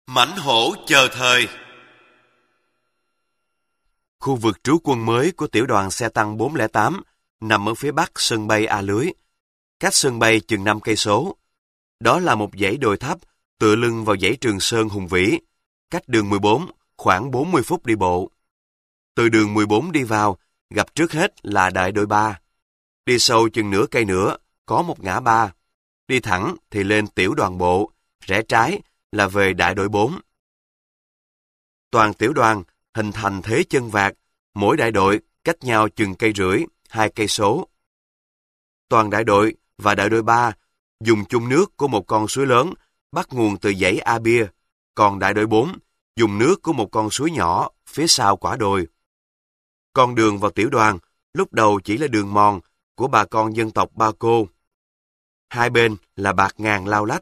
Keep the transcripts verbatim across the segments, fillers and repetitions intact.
Mãnh hổ chờ thời. Khu vực trú quân mới của tiểu đoàn xe tăng bốn không tám nằm ở phía bắc sân bay A Lưới, cách sân bay chừng năm cây số. Đó là một dãy đồi thấp tựa lưng vào dãy Trường Sơn hùng vĩ, cách đường mười bốn khoảng bốn mươi phút đi bộ. Từ đường mười bốn đi vào, gặp trước hết là đại đội ba. Đi sâu chừng nửa cây nữa, có một ngã ba. Đi thẳng thì lên tiểu đoàn bộ, rẽ trái là về đại đội bốn. Toàn tiểu đoàn hình thành thế chân vạc, mỗi đại đội cách nhau chừng cây rưỡi, hai cây số. Toàn đại đội và đại đội ba dùng chung nước của một con suối lớn bắt nguồn từ dãy A Bia, còn đại đội bốn dùng nước của một con suối nhỏ phía sau quả đồi. Con đường vào tiểu đoàn lúc đầu chỉ là đường mòn của bà con dân tộc Ba Cô. Hai bên là bạt ngàn lao lách.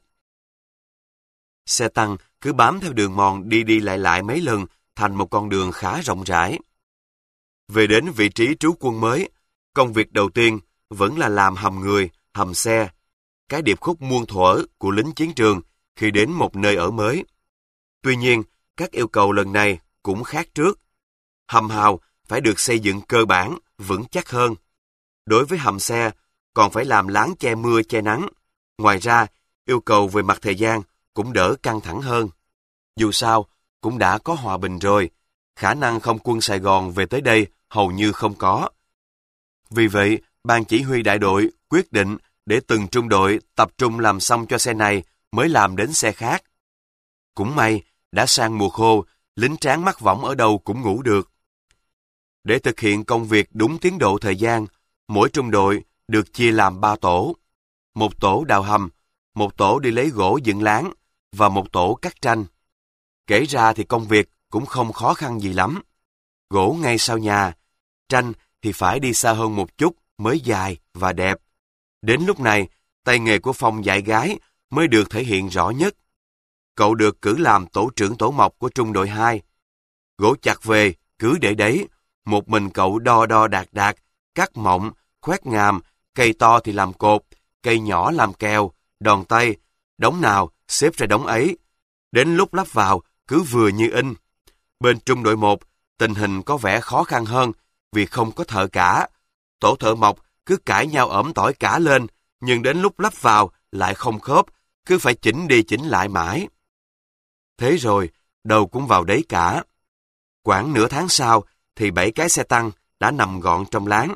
Xe tăng cứ bám theo đường mòn đi đi lại lại mấy lần thành một con đường khá rộng rãi. Về đến vị trí trú quân mới, công việc đầu tiên vẫn là làm hầm người, hầm xe, cái điệp khúc muôn thuở của lính chiến trường khi đến một nơi ở mới. Tuy nhiên, các yêu cầu lần này cũng khác trước. Hầm hào phải được xây dựng cơ bản, vững chắc hơn. Đối với hầm xe, còn phải làm láng che mưa che nắng. Ngoài ra, yêu cầu về mặt thời gian cũng đỡ căng thẳng hơn. Dù sao, cũng đã có hòa bình rồi, khả năng không quân Sài Gòn về tới đây hầu như không có. Vì vậy, ban chỉ huy đại đội quyết định để từng trung đội tập trung làm xong cho xe này mới làm đến xe khác. Cũng may, đã sang mùa khô, lính tráng mắc võng ở đâu cũng ngủ được. Để thực hiện công việc đúng tiến độ thời gian, mỗi trung đội được chia làm ba tổ. Một tổ đào hầm, một tổ đi lấy gỗ dựng láng và một tổ cắt tranh. Kể ra thì công việc cũng không khó khăn gì lắm. Gỗ ngay sau nhà, tranh thì phải đi xa hơn một chút mới dài và đẹp. Đến lúc này, tay nghề của Phong dạy gái mới được thể hiện rõ nhất. Cậu được cử làm tổ trưởng tổ mộc của trung đội hai. Gỗ chặt về, cứ để đấy, một mình cậu đo đo đạc đạc, cắt mộng, khoét ngàm, cây to thì làm cột, cây nhỏ làm kèo, đòn tay, đống nào xếp ra đống ấy. Đến lúc lắp vào, cứ vừa như in. Bên trung đội một, tình hình có vẻ khó khăn hơn vì không có thợ cả. Tổ thợ mộc cứ cãi nhau ỏm tỏi cả lên, nhưng đến lúc lắp vào lại không khớp, cứ phải chỉnh đi chỉnh lại mãi. Thế rồi, đâu cũng vào đấy cả. Khoảng nửa tháng sau thì bảy cái xe tăng đã nằm gọn trong láng.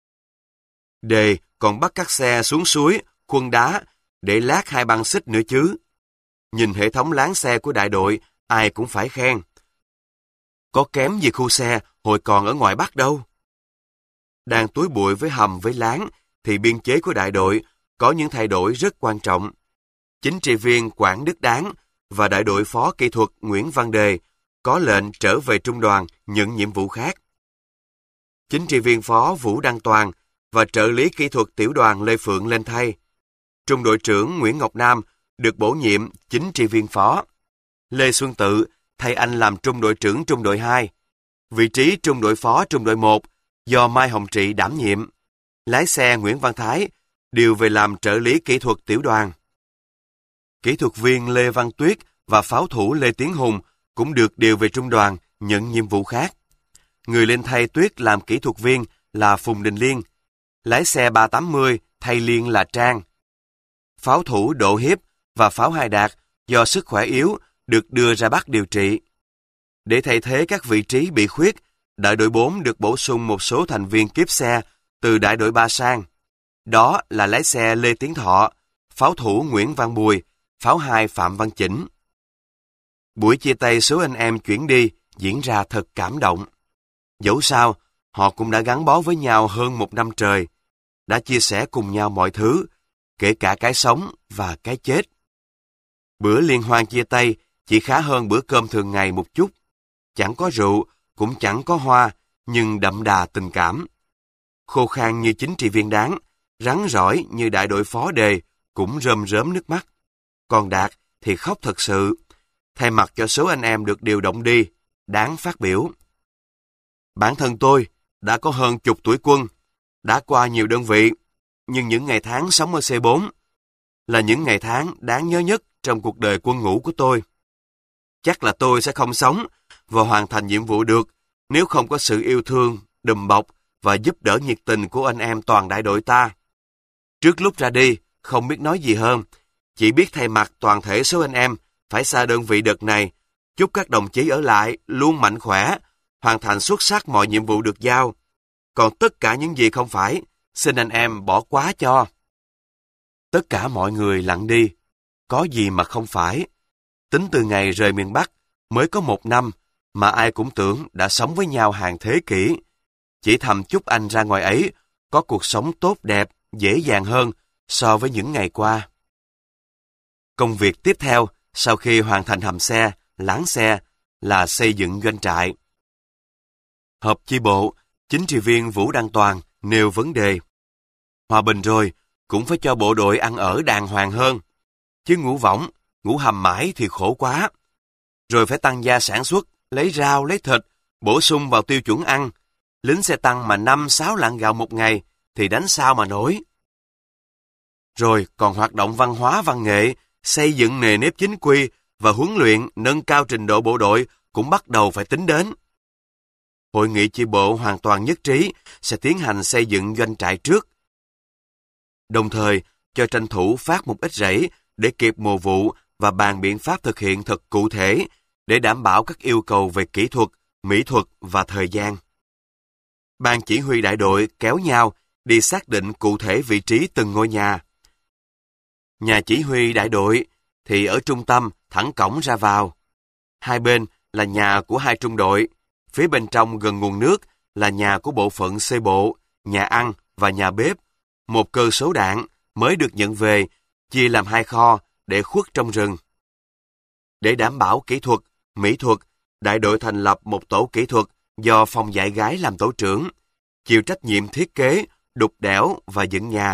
Đề còn bắt các xe xuống suối, khuân đá để lát hai băng xích nữa chứ. Nhìn hệ thống láng xe của đại đội, ai cũng phải khen. Có kém gì khu xe hồi còn ở ngoài Bắc đâu. Đang túi bụi với hầm với láng, thì biên chế của đại đội có những thay đổi rất quan trọng. Chính trị viên Quảng Đức Đáng và đại đội phó kỹ thuật Nguyễn Văn Đề có lệnh trở về trung đoàn nhận nhiệm vụ khác. Chính trị viên phó Vũ Đăng Toàn và trợ lý kỹ thuật tiểu đoàn Lê Phượng lên thay. Trung đội trưởng Nguyễn Ngọc Nam được bổ nhiệm chính trị viên phó. Lê Xuân Tự thay anh làm trung đội trưởng trung đội hai. Vị trí trung đội phó trung đội một do Mai Hồng Trị đảm nhiệm. Lái xe Nguyễn Văn Thái điều về làm trợ lý kỹ thuật tiểu đoàn. Kỹ thuật viên Lê Văn Tuyết và pháo thủ Lê Tiến Hùng cũng được điều về trung đoàn nhận nhiệm vụ khác. Người lên thay Tuyết làm kỹ thuật viên là Phùng Đình Liên. Lái xe ba tám mươi thay Liên là Trang. Pháo thủ Đỗ Hiếp và pháo Hai Đạt do sức khỏe yếu được đưa ra Bắc điều trị. Để thay thế các vị trí bị khuyết, đại đội bốn được bổ sung một số thành viên kiếp xe từ đại đội ba sang. Đó là lái xe Lê Tiến Thọ, pháo thủ Nguyễn Văn Bùi, pháo hai Phạm Văn Chỉnh. Buổi chia tay số anh em chuyển đi diễn ra thật cảm động. Dẫu sao, họ cũng đã gắn bó với nhau hơn một năm trời, đã chia sẻ cùng nhau mọi thứ, kể cả cái sống và cái chết. Bữa liên hoan chia tay chỉ khá hơn bữa cơm thường ngày một chút. Chẳng có rượu, cũng chẳng có hoa, nhưng đậm đà tình cảm. Khô khan như chính trị viên Đáng, rắn rỏi như đại đội phó Đề, cũng rơm rớm nước mắt. Còn Đạt thì khóc thật sự. Thay mặt cho số anh em được điều động đi, Đáng phát biểu. Bản thân tôi đã có hơn chục tuổi quân, đã qua nhiều đơn vị, nhưng những ngày tháng sống ở C bốn là những ngày tháng đáng nhớ nhất trong cuộc đời quân ngũ của tôi. chắc là tôi sẽ không sống và hoàn thành nhiệm vụ được nếu không có sự yêu thương, đùm bọc và giúp đỡ nhiệt tình của anh em toàn đại đội ta. Trước lúc ra đi, không biết nói gì hơn, chỉ biết thay mặt toàn thể số anh em phải xa đơn vị đợt này, chúc các đồng chí ở lại luôn mạnh khỏe, hoàn thành xuất sắc mọi nhiệm vụ được giao. Còn tất cả những gì không phải, xin anh em bỏ qua cho. Tất cả mọi người lặng đi, có gì mà không phải. Tính từ ngày rời miền Bắc, mới có một năm, mà ai cũng tưởng đã sống với nhau hàng thế kỷ. Chỉ thầm chúc anh ra ngoài ấy, có cuộc sống tốt đẹp, dễ dàng hơn so với những ngày qua. Công việc tiếp theo, sau khi hoàn thành hầm xe, láng xe, là xây dựng doanh trại. Họp chi bộ, chính trị viên Vũ Đăng Toàn nêu vấn đề. Hòa bình rồi, cũng phải cho bộ đội ăn ở đàng hoàng hơn. Chứ ngủ võng, ngủ hầm mãi thì khổ quá. Rồi phải tăng gia sản xuất, lấy rau, lấy thịt, bổ sung vào tiêu chuẩn ăn. Lính xe tăng mà năm sáu lạng gạo một ngày, thì đánh sao mà nổi. Rồi còn hoạt động văn hóa văn nghệ, xây dựng nề nếp chính quy và huấn luyện nâng cao trình độ bộ đội cũng bắt đầu phải tính đến. Hội nghị chi bộ hoàn toàn nhất trí sẽ tiến hành xây dựng doanh trại trước. Đồng thời, cho tranh thủ phát một ít rẫy để kịp mùa vụ và bàn biện pháp thực hiện thật cụ thể để đảm bảo các yêu cầu về kỹ thuật, mỹ thuật và thời gian. Ban chỉ huy đại đội kéo nhau đi xác định cụ thể vị trí từng ngôi nhà. Nhà chỉ huy đại đội thì ở trung tâm thẳng cổng ra vào. Hai bên là nhà của hai trung đội, phía bên trong gần nguồn nước là nhà của bộ phận xây bộ, nhà ăn và nhà bếp. Một cơ số đạn mới được nhận về, chia làm hai kho để khuất trong rừng. Để đảm bảo kỹ thuật, mỹ thuật, đại đội thành lập một tổ kỹ thuật do phòng dạy gái làm tổ trưởng, chịu trách nhiệm thiết kế, đục đẽo và dựng nhà.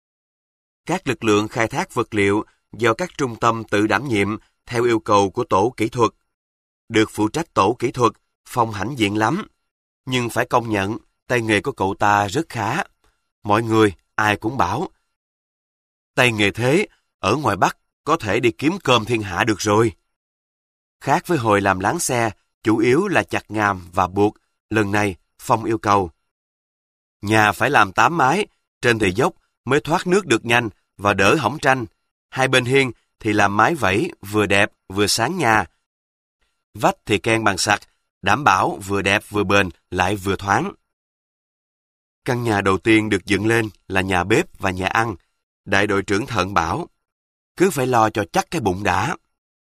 Các lực lượng khai thác vật liệu do các trung tâm tự đảm nhiệm theo yêu cầu của tổ kỹ thuật. Được phụ trách tổ kỹ thuật, phong hãnh diện lắm. Nhưng phải công nhận, tay nghề của cậu ta rất khá. Mọi người, ai cũng bảo. Tay nghề thế, ở ngoài Bắc có thể đi kiếm cơm thiên hạ được rồi. Khác với hồi làm láng xe, chủ yếu là chặt ngàm và buộc, lần này Phong yêu cầu. Nhà phải làm tám mái, trên thì dốc mới thoát nước được nhanh và đỡ hỏng tranh. Hai bên hiên thì làm mái vẫy vừa đẹp vừa sáng nhà. Vách thì ken bằng sạch, đảm bảo vừa đẹp vừa bền lại vừa thoáng. Căn nhà đầu tiên được dựng lên là nhà bếp và nhà ăn. Đại đội trưởng Thận bảo, cứ phải lo cho chắc cái bụng đã.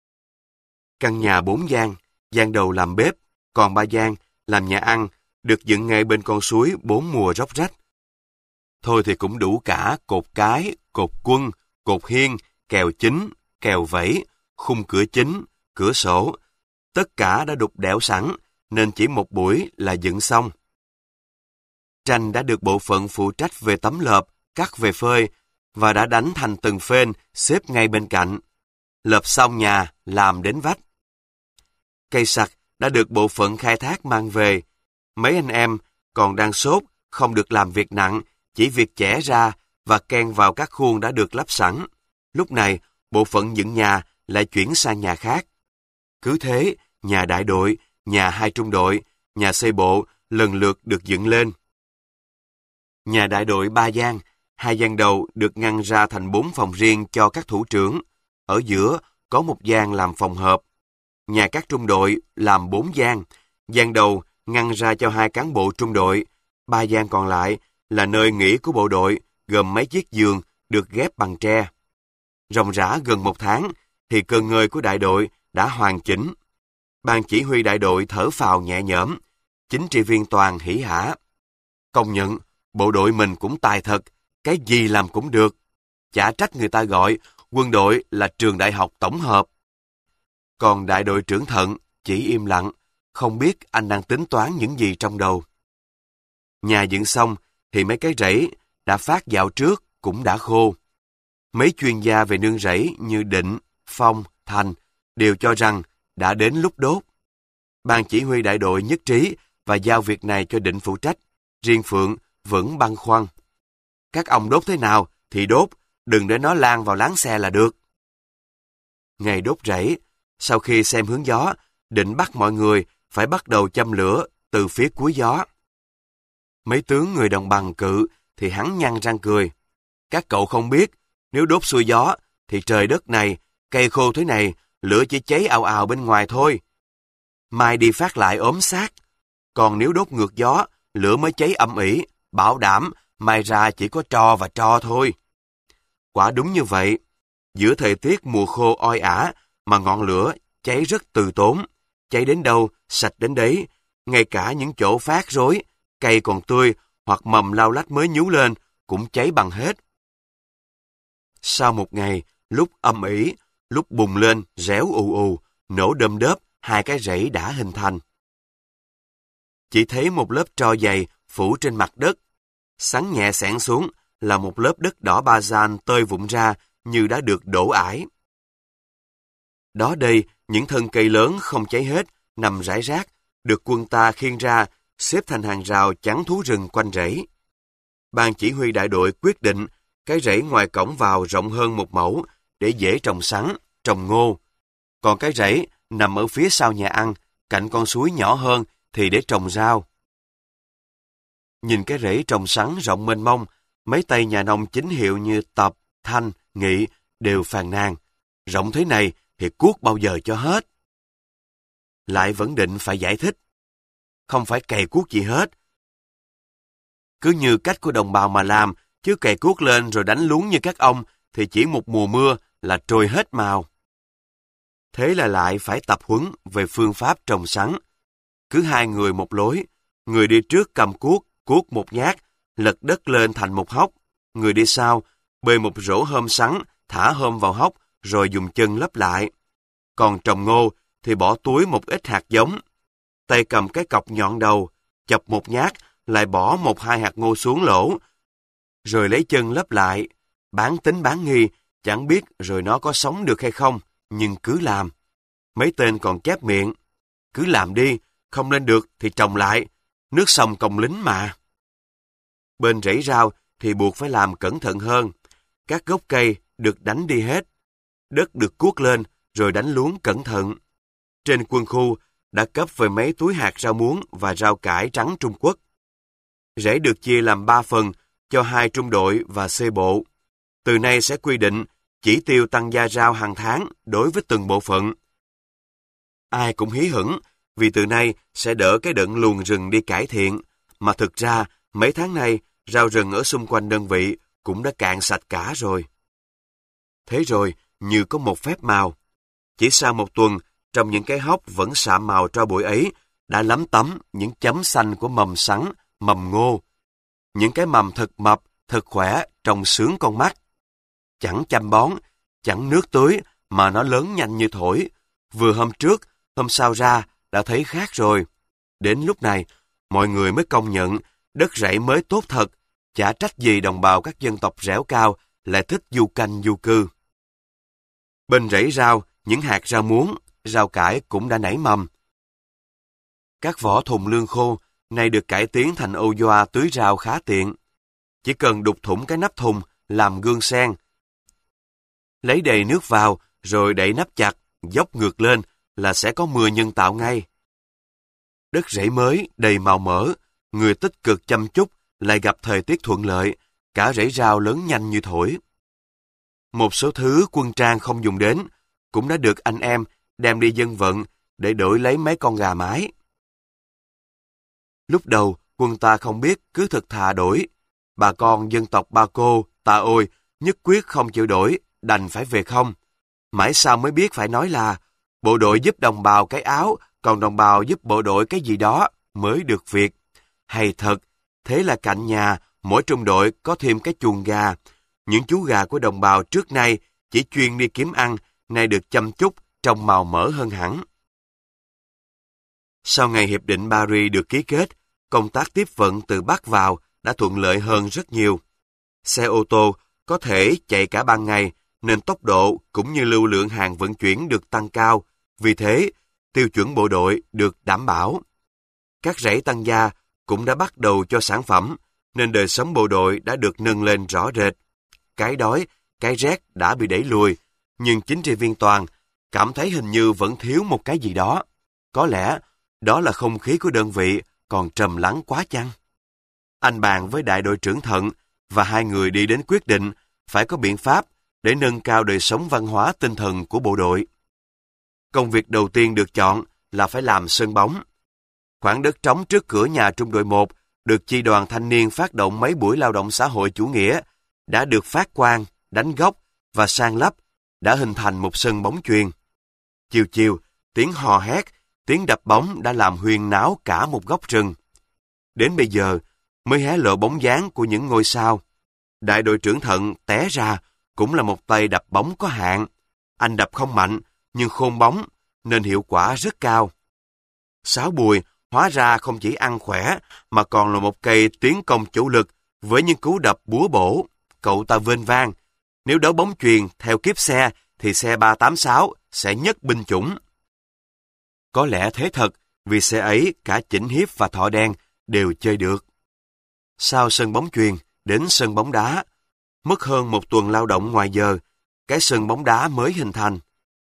Căn nhà bốn gian, gian đầu làm bếp, còn ba gian làm nhà ăn, được dựng ngay bên con suối bốn mùa róc rách. Thôi thì cũng đủ cả cột cái, cột quân, cột hiên, kèo chính, kèo vẫy, khung cửa chính, cửa sổ. Tất cả đã đục đẽo sẵn, nên chỉ một buổi là dựng xong. Tranh đã được bộ phận phụ trách về tấm lợp, cắt về phơi, và đã đánh thành từng phên xếp ngay bên cạnh. Lợp xong nhà, làm đến vách. Cây sặc đã được bộ phận khai thác mang về. Mấy anh em còn đang sốt, không được làm việc nặng, chỉ việc chẻ ra và ken vào các khuôn đã được lắp sẵn. Lúc này, bộ phận dựng nhà lại chuyển sang nhà khác. Cứ thế, nhà đại đội, nhà hai trung đội, nhà xây bộ lần lượt được dựng lên. Nhà đại đội ba gian, hai gian đầu được ngăn ra thành bốn phòng riêng cho các thủ trưởng. Ở giữa có một gian làm phòng họp. Nhà các trung đội làm bốn gian, gian đầu ngăn ra cho hai cán bộ trung đội, ba gian còn lại là nơi nghỉ của bộ đội, gồm mấy chiếc giường được ghép bằng tre. Ròng rã gần một tháng thì cơn ngơi của đại đội đã hoàn chỉnh. Ban chỉ huy đại đội thở phào nhẹ nhõm, chính trị viên Toàn hỉ hả. Công nhận, bộ đội mình cũng tài thật, cái gì làm cũng được. Chả trách người ta gọi quân đội là trường đại học tổng hợp. Còn đại đội trưởng Thận chỉ im lặng, không biết anh đang tính toán những gì trong đầu. Nhà dựng xong thì mấy cái rẫy đã phát dạo trước cũng đã khô. Mấy chuyên gia về nương rẫy như Định, Phong, Thành đều cho rằng đã đến lúc đốt. Ban chỉ huy đại đội nhất trí và giao việc này cho Định phụ trách, riêng Phượng vẫn băn khoăn. Các ông đốt thế nào thì đốt, đừng để nó lan vào láng xe là được. Ngày đốt rẫy, Sau khi xem hướng gió, định bắt mọi người phải bắt đầu châm lửa từ phía cuối gió. Mấy tướng người đồng bằng cự thì hắn nhăn răng cười. Các cậu không biết, nếu đốt xuôi gió thì trời đất này, cây khô thế này, lửa chỉ cháy ào ào bên ngoài thôi. Mai đi phát lại ốm xác. Còn nếu đốt ngược gió, lửa mới cháy âm ỉ, bảo đảm mai ra chỉ có tro và tro thôi. Quả đúng như vậy, giữa thời tiết mùa khô oi ả mà ngọn lửa cháy rất từ tốn, cháy đến đâu sạch đến đấy, ngay cả những chỗ phát rối, cây còn tươi hoặc mầm lau lách mới nhú lên cũng cháy bằng hết. Sau một ngày, lúc âm ỉ, lúc bùng lên réo ù ù, nổ đơm đớp, hai cái rẫy đã hình thành. Chỉ thấy một lớp tro dày phủ trên mặt đất, sắn nhẹ xẻng xuống là một lớp đất đỏ ba gian tơi vụn ra như đã được đổ ải. Đó đây, những thân cây lớn không cháy hết, nằm rải rác, được quân ta khiêng ra, xếp thành hàng rào chắn thú rừng quanh rẫy. Ban chỉ huy đại đội quyết định cái rẫy ngoài cổng vào rộng hơn một mẫu để dễ trồng sắn, trồng ngô. Còn cái rẫy nằm ở phía sau nhà ăn, cạnh con suối nhỏ hơn thì để trồng rau. Nhìn cái rẫy trồng sắn rộng mênh mông, mấy tay nhà nông chính hiệu như Tập, Thanh, Nghị đều phàn nàn. Rộng thế này thì cuốc bao giờ cho hết. Lại vẫn định phải giải thích. Không phải cày cuốc gì hết. Cứ như cách của đồng bào mà làm, chứ cày cuốc lên rồi đánh lún như các ông thì chỉ một mùa mưa là trôi hết màu. Thế là lại phải tập huấn về phương pháp trồng sắn. Cứ hai người một lối, người đi trước cầm cuốc, cuốc một nhát, lật đất lên thành một hốc. Người đi sau, bê một rổ hôm sắn, thả hôm vào hốc, rồi dùng chân lấp lại. Còn trồng ngô thì bỏ túi một ít hạt giống. Tay cầm cái cọc nhọn đầu, chọc một nhát, lại bỏ một hai hạt ngô xuống lỗ, rồi lấy chân lấp lại. Bán tính bán nghi, chẳng biết rồi nó có sống được hay không, nhưng cứ làm. Mấy tên còn chép miệng. Cứ làm đi, không lên được thì trồng lại. Nước sông công lính mà. Bên rẫy rau thì buộc phải làm cẩn thận hơn. Các gốc cây được đánh đi hết. Đất được cuốc lên rồi đánh luống cẩn thận. Trên quân khu đã cấp về mấy túi hạt rau muống và rau cải trắng Trung Quốc. Rẫy được chia làm ba phần cho hai trung đội và C bộ. Từ nay sẽ quy định chỉ tiêu tăng gia rau hàng tháng đối với từng bộ phận. Ai cũng hí hửng vì từ nay sẽ đỡ cái đợt luồn rừng đi cải thiện, mà thực ra mấy tháng nay rau rừng ở xung quanh đơn vị cũng đã cạn sạch cả rồi. Thế rồi, như có một phép màu. Chỉ sau một tuần, trong những cái hốc vẫn sạm màu tro bụi ấy, đã lấm tấm những chấm xanh của mầm sắn, mầm ngô. Những cái mầm thật mập, thật khỏe, trông sướng con mắt. Chẳng chăm bón, chẳng nước tưới, mà nó lớn nhanh như thổi. Vừa hôm trước, hôm sau ra, đã thấy khác rồi. Đến lúc này, mọi người mới công nhận đất rẫy mới tốt thật, chả trách gì đồng bào các dân tộc dẻo cao lại thích du canh du cư. Bên rẫy rau, những hạt rau muống, rau cải cũng đã nảy mầm. Các vỏ thùng lương khô nay được cải tiến thành ô doa tưới rau khá tiện. Chỉ cần đục thủng cái nắp thùng làm gương sen. Lấy đầy nước vào rồi đậy nắp chặt, dốc ngược lên là sẽ có mưa nhân tạo ngay. Đất rẫy mới đầy màu mỡ, người tích cực chăm chút lại gặp thời tiết thuận lợi, cả rẫy rau lớn nhanh như thổi. Một số thứ quân trang không dùng đến cũng đã được anh em đem đi dân vận để đổi lấy mấy con gà mái. Lúc đầu quân ta không biết cứ thực thà đổi. Bà con dân tộc Ba Cô, Ta Ôi nhất quyết không chịu đổi, đành phải về không. Mãi sau mới biết phải nói là bộ đội giúp đồng bào cái áo, còn đồng bào giúp bộ đội cái gì đó mới được việc. Hay thật, thế là cạnh nhà mỗi trung đội có thêm cái chuồng gà. Những chú gà của đồng bào trước nay chỉ chuyên đi kiếm ăn, nay được chăm chút, trông màu mỡ hơn hẳn. Sau ngày Hiệp định Paris được ký kết, công tác tiếp vận từ Bắc vào đã thuận lợi hơn rất nhiều. Xe ô tô có thể chạy cả ban ngày, nên tốc độ cũng như lưu lượng hàng vận chuyển được tăng cao. Vì thế, tiêu chuẩn bộ đội được đảm bảo. Các rẫy tăng gia cũng đã bắt đầu cho sản phẩm, nên đời sống bộ đội đã được nâng lên rõ rệt. Cái đói, cái rét đã bị đẩy lùi, nhưng chính trị viên Toàn, cảm thấy hình như vẫn thiếu một cái gì đó. Có lẽ đó là không khí của đơn vị còn trầm lắng quá chăng? Anh bàn với đại đội trưởng Thận và hai người đi đến quyết định phải có biện pháp để nâng cao đời sống văn hóa tinh thần của bộ đội. Công việc đầu tiên được chọn là phải làm sân bóng. Khoảng đất trống trước cửa nhà trung đội một được chi đoàn thanh niên phát động mấy buổi lao động xã hội chủ nghĩa, đã được phát quang, đánh gốc và san lấp, đã hình thành một sân bóng chuyền. Chiều chiều, tiếng hò hét, tiếng đập bóng đã làm huyên náo cả một góc rừng. Đến bây giờ mới hé lộ bóng dáng của những ngôi sao. Đại đội trưởng Thận té ra cũng là một tay đập bóng có hạn. Anh đập không mạnh nhưng khôn bóng nên hiệu quả rất cao. Sáu Bùi hóa ra không chỉ ăn khỏe mà còn là một cây tiến công chủ lực với những cú đập búa bổ. Cậu ta vênh vang, nếu đấu bóng chuyền theo kiếp xe thì xe ba tám sáu sẽ nhất binh chủng. Có lẽ thế thật, vì xe ấy cả Chỉnh Hiếp và Thọ Đen đều chơi được. Sau sân bóng chuyền đến sân bóng đá, mất hơn một tuần lao động ngoài giờ, cái sân bóng đá mới hình thành.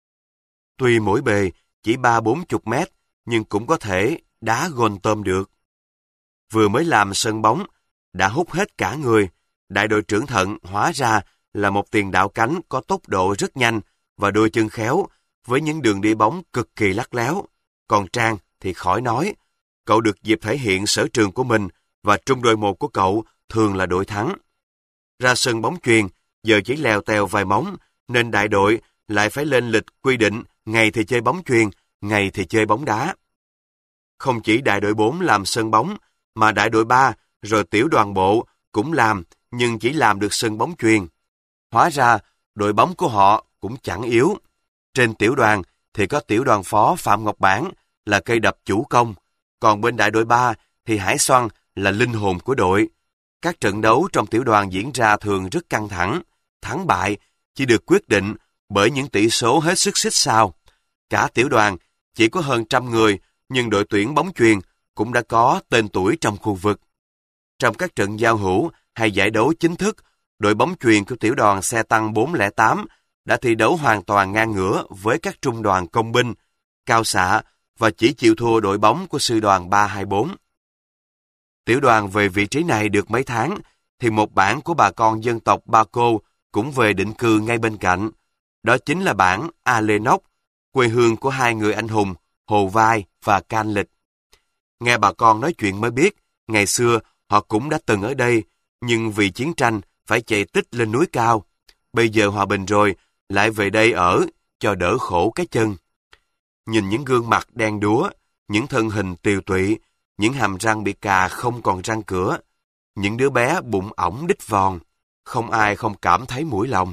Tuy mỗi bề chỉ ba bốn chục mét, nhưng cũng có thể đá gôn tôm được. Vừa mới làm sân bóng, đã hút hết cả người. Đại đội trưởng Thận hóa ra là một tiền đạo cánh có tốc độ rất nhanh và đôi chân khéo, với những đường đi bóng cực kỳ lắc léo. Còn Trang thì khỏi nói, cậu được dịp thể hiện sở trường của mình và trung đội một của cậu thường là đội thắng. Ra sân bóng chuyền, giờ chỉ lèo tèo vài móng, nên đại đội lại phải lên lịch quy định ngày thì chơi bóng chuyền, ngày thì chơi bóng đá. Không chỉ đại đội bốn làm sân bóng, mà đại đội ba rồi tiểu đoàn bộ cũng làm, nhưng chỉ làm được sân bóng chuyền. Hóa ra, đội bóng của họ cũng chẳng yếu. Trên tiểu đoàn thì có tiểu đoàn phó Phạm Ngọc Bản là cây đập chủ công, còn bên đại đội ba thì Hải Xoăn là linh hồn của đội. Các trận đấu trong tiểu đoàn diễn ra thường rất căng thẳng, thắng bại chỉ được quyết định bởi những tỷ số hết sức xích sao. Cả tiểu đoàn chỉ có hơn trăm người, nhưng đội tuyển bóng chuyền cũng đã có tên tuổi trong khu vực. Trong các trận giao hữu hay giải đấu chính thức, đội bóng chuyền của tiểu đoàn xe tăng bốn không tám đã thi đấu hoàn toàn ngang ngửa với các trung đoàn công binh, cao xạ và chỉ chịu thua đội bóng của sư đoàn ba hai bốn. Tiểu đoàn về vị trí này được mấy tháng, thì một bản của bà con dân tộc Ba Cô cũng về định cư ngay bên cạnh. Đó chính là bản A Lê Nóc, quê hương của hai người anh hùng Hồ Vai và Can Lịch. Nghe bà con nói chuyện mới biết, ngày xưa họ cũng đã từng ở đây, nhưng vì chiến tranh phải chạy tích lên núi cao. Bây giờ hòa bình rồi, lại về đây ở, cho đỡ khổ cái chân. Nhìn những gương mặt đen đúa, những thân hình tiều tụy, những hàm răng bị cà không còn răng cửa, những đứa bé bụng ỏng đít vòn, không ai không cảm thấy mũi lòng.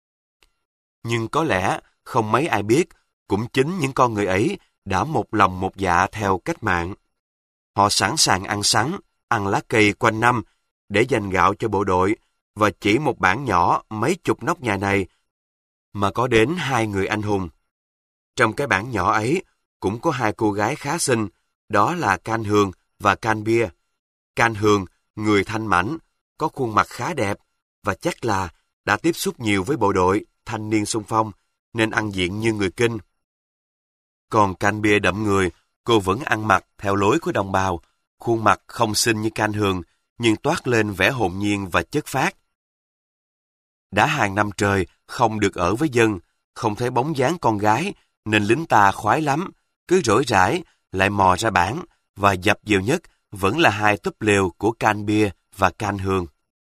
Nhưng có lẽ không mấy ai biết, cũng chính những con người ấy đã một lòng một dạ theo cách mạng. Họ sẵn sàng ăn sắn, ăn lá cây quanh năm để dành gạo cho bộ đội, và chỉ một bản nhỏ mấy chục nóc nhà này mà có đến hai người anh hùng. Trong cái bản nhỏ ấy cũng có hai cô gái khá xinh, đó là Can Hường và Can Bia. Can Hường, người thanh mảnh, có khuôn mặt khá đẹp và chắc là đã tiếp xúc nhiều với bộ đội thanh niên xung phong nên ăn diện như người Kinh. Còn Can Bia đậm người, cô vẫn ăn mặc theo lối của đồng bào, khuôn mặt không xinh như Can Hường nhưng toát lên vẻ hồn nhiên và chất phác. Đã hàng năm trời không được ở với dân, không thấy bóng dáng con gái nên lính ta khoái lắm, cứ rỗi rãi lại mò ra bản và dập nhiều nhất vẫn là hai túp lều của Can Bia và Can Hường.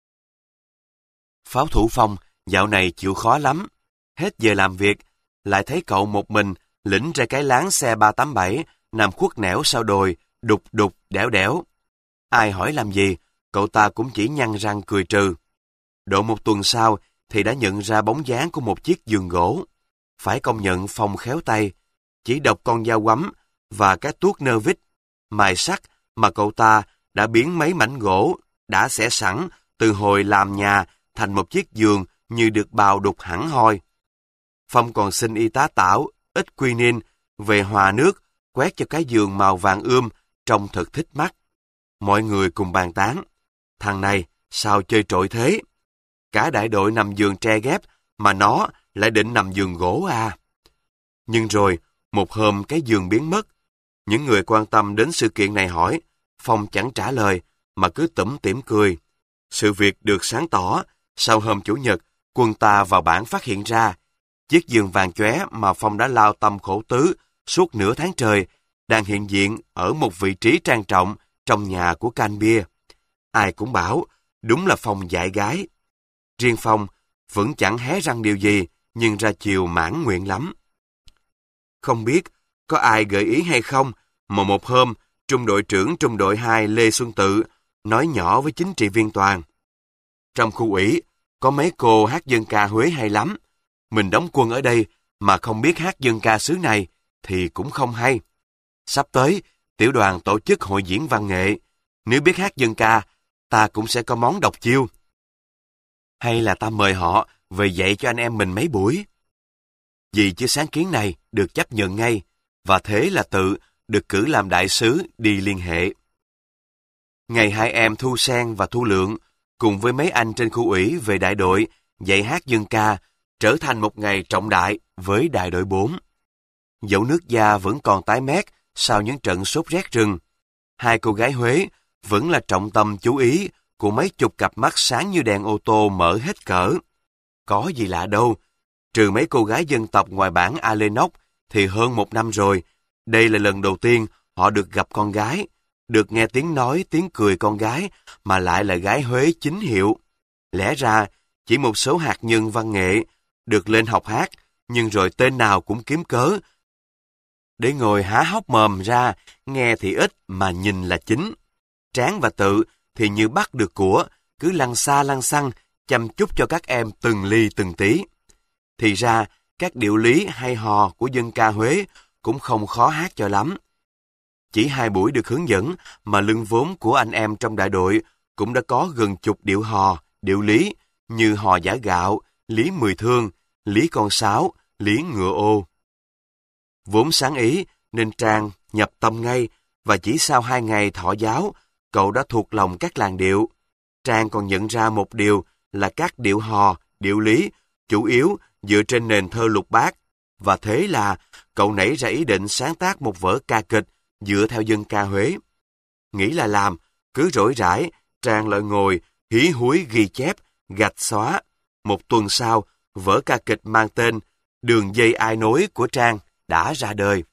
Pháo thủ Phong dạo này chịu khó lắm, hết giờ làm việc lại thấy cậu một mình lĩnh ra cái láng xe ba tám bảy nằm khuất nẻo sau đồi, đục đục đẽo đẽo. Ai hỏi làm gì, cậu ta cũng chỉ nhăn răng cười trừ. Độ một tuần sau thì đã nhận ra bóng dáng của một chiếc giường gỗ. Phải công nhận Phong khéo tay, chỉ độc con dao quắm và cái tuốt nơ vít, mài sắt mà cậu ta đã biến mấy mảnh gỗ đã xẻ sẵn từ hồi làm nhà thành một chiếc giường như được bào đục hẳn hoi. Phong còn xin y tá Tảo ít quinin về hòa nước quét cho cái giường màu vàng ươm trông thật thích mắt. Mọi người cùng bàn tán, thằng này sao chơi trội thế? Cả đại đội nằm giường tre ghép mà nó lại định nằm giường gỗ à? Nhưng rồi, một hôm cái giường biến mất. Những người quan tâm đến sự kiện này hỏi, Phong chẳng trả lời, mà cứ tủm tỉm cười. Sự việc được sáng tỏ, sau hôm Chủ nhật, quân ta vào bản phát hiện ra, chiếc giường vàng chóe mà Phong đã lao tâm khổ tứ suốt nửa tháng trời, đang hiện diện ở một vị trí trang trọng trong nhà của can bia. Ai cũng bảo, đúng là Phong dại gái. Riêng Phong vẫn chẳng hé răng điều gì, nhưng ra chiều mãn nguyện lắm. Không biết có ai gợi ý hay không, mà một hôm, trung đội trưởng trung đội hai Lê Xuân Tự nói nhỏ với chính trị viên Toàn. Trong khu ủy, có mấy cô hát dân ca Huế hay lắm. Mình đóng quân ở đây mà không biết hát dân ca xứ này thì cũng không hay. Sắp tới, tiểu đoàn tổ chức hội diễn văn nghệ. Nếu biết hát dân ca, ta cũng sẽ có món độc chiêu. Hay là ta mời họ về dạy cho anh em mình mấy buổi. Vì chứ sáng kiến này được chấp nhận ngay, và thế là Tự được cử làm đại sứ đi liên hệ. Ngày hai em Thu Sen và Thu Lượng cùng với mấy anh trên khu ủy về đại đội dạy hát dân ca trở thành một ngày trọng đại với đại đội bốn. Dẫu nước da vẫn còn tái mét sau những trận sốt rét rừng, hai cô gái Huế vẫn là trọng tâm chú ý của mấy chục cặp mắt sáng như đèn ô tô mở hết cỡ. Có gì lạ đâu, trừ mấy cô gái dân tộc ngoài bản A Lê Nóc thì hơn một năm rồi, đây là lần đầu tiên họ được gặp con gái, được nghe tiếng nói, tiếng cười con gái, mà lại là gái Huế chính hiệu. Lẽ ra, chỉ một số hạt nhân văn nghệ được lên học hát, nhưng rồi tên nào cũng kiếm cớ để ngồi há hốc mồm ra, nghe thì ít mà nhìn là chính. Tráng và Tự thì như bắt được của, cứ lăn xa lăn xăng, chăm chút cho các em từng ly từng tí. Thì ra, các điệu lý hay hò của dân ca Huế cũng không khó hát cho lắm. Chỉ hai buổi được hướng dẫn mà lưng vốn của anh em trong đại đội cũng đã có gần chục điệu hò, điệu lý như hò giả gạo, lý mười thương, lý con sáo, lý ngựa ô. Vốn sáng ý nên Trang nhập tâm ngay, và chỉ sau hai ngày thọ giáo, cậu đã thuộc lòng các làn điệu. Trang còn nhận ra một điều là các điệu hò, điệu lý chủ yếu dựa trên nền thơ lục bát, và thế là cậu nảy ra ý định sáng tác một vở ca kịch dựa theo dân ca Huế. Nghĩ là làm, cứ rỗi rãi, Trang lại ngồi hí húi ghi chép, gạch xóa. Một tuần sau, vở ca kịch mang tên Đường dây ai nối của Trang đã ra đời.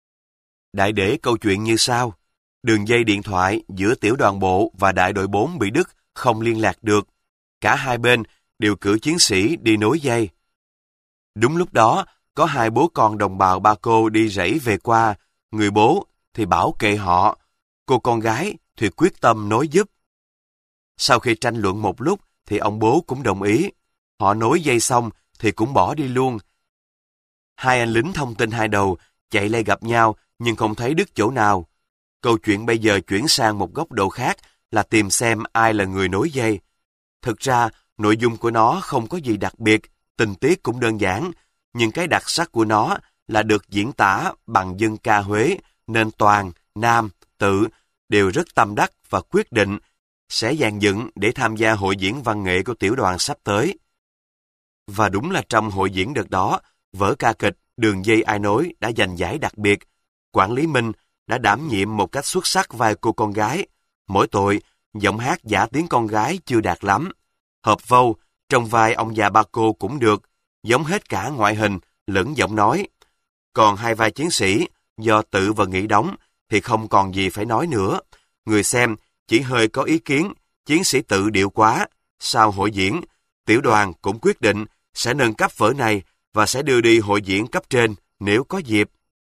Đại để câu chuyện như sau. Đường dây điện thoại giữa tiểu đoàn bộ và đại đội bốn bị đứt, không liên lạc được. Cả hai bên đều cử chiến sĩ đi nối dây. Đúng lúc đó, có hai bố con đồng bào ba cô đi rẫy về qua. Người bố thì bảo kệ họ, cô con gái thì quyết tâm nối giúp. Sau khi tranh luận một lúc thì ông bố cũng đồng ý. Họ nối dây xong thì cũng bỏ đi luôn. Hai anh lính thông tin hai đầu chạy lại gặp nhau nhưng không thấy đứt chỗ nào. Câu chuyện bây giờ chuyển sang một góc độ khác là tìm xem ai là người nối dây. Thực ra, nội dung của nó không có gì đặc biệt, tình tiết cũng đơn giản, nhưng cái đặc sắc của nó là được diễn tả bằng dân ca Huế, nên Toàn, Nam, Tự đều rất tâm đắc và quyết định sẽ dàn dựng để tham gia hội diễn văn nghệ của tiểu đoàn sắp tới. Và đúng là trong hội diễn đợt đó, vở ca kịch Đường dây ai nối đã giành giải đặc biệt. Quản lý Minh đã đảm nhiệm một cách xuất sắc vai cô con gái. Mỗi tội, giọng hát giả tiếng con gái chưa đạt lắm. Hợp vâu, trong vai ông già ba cô cũng được, giống hết cả ngoại hình lẫn giọng nói. Còn hai vai chiến sĩ, do Tự và Nghị đóng, thì không còn gì phải nói nữa. Người xem chỉ hơi có ý kiến, chiến sĩ Tự điệu quá. Sau hội diễn, tiểu đoàn cũng quyết định sẽ nâng cấp vở này và sẽ đưa đi hội diễn cấp trên nếu có dịp.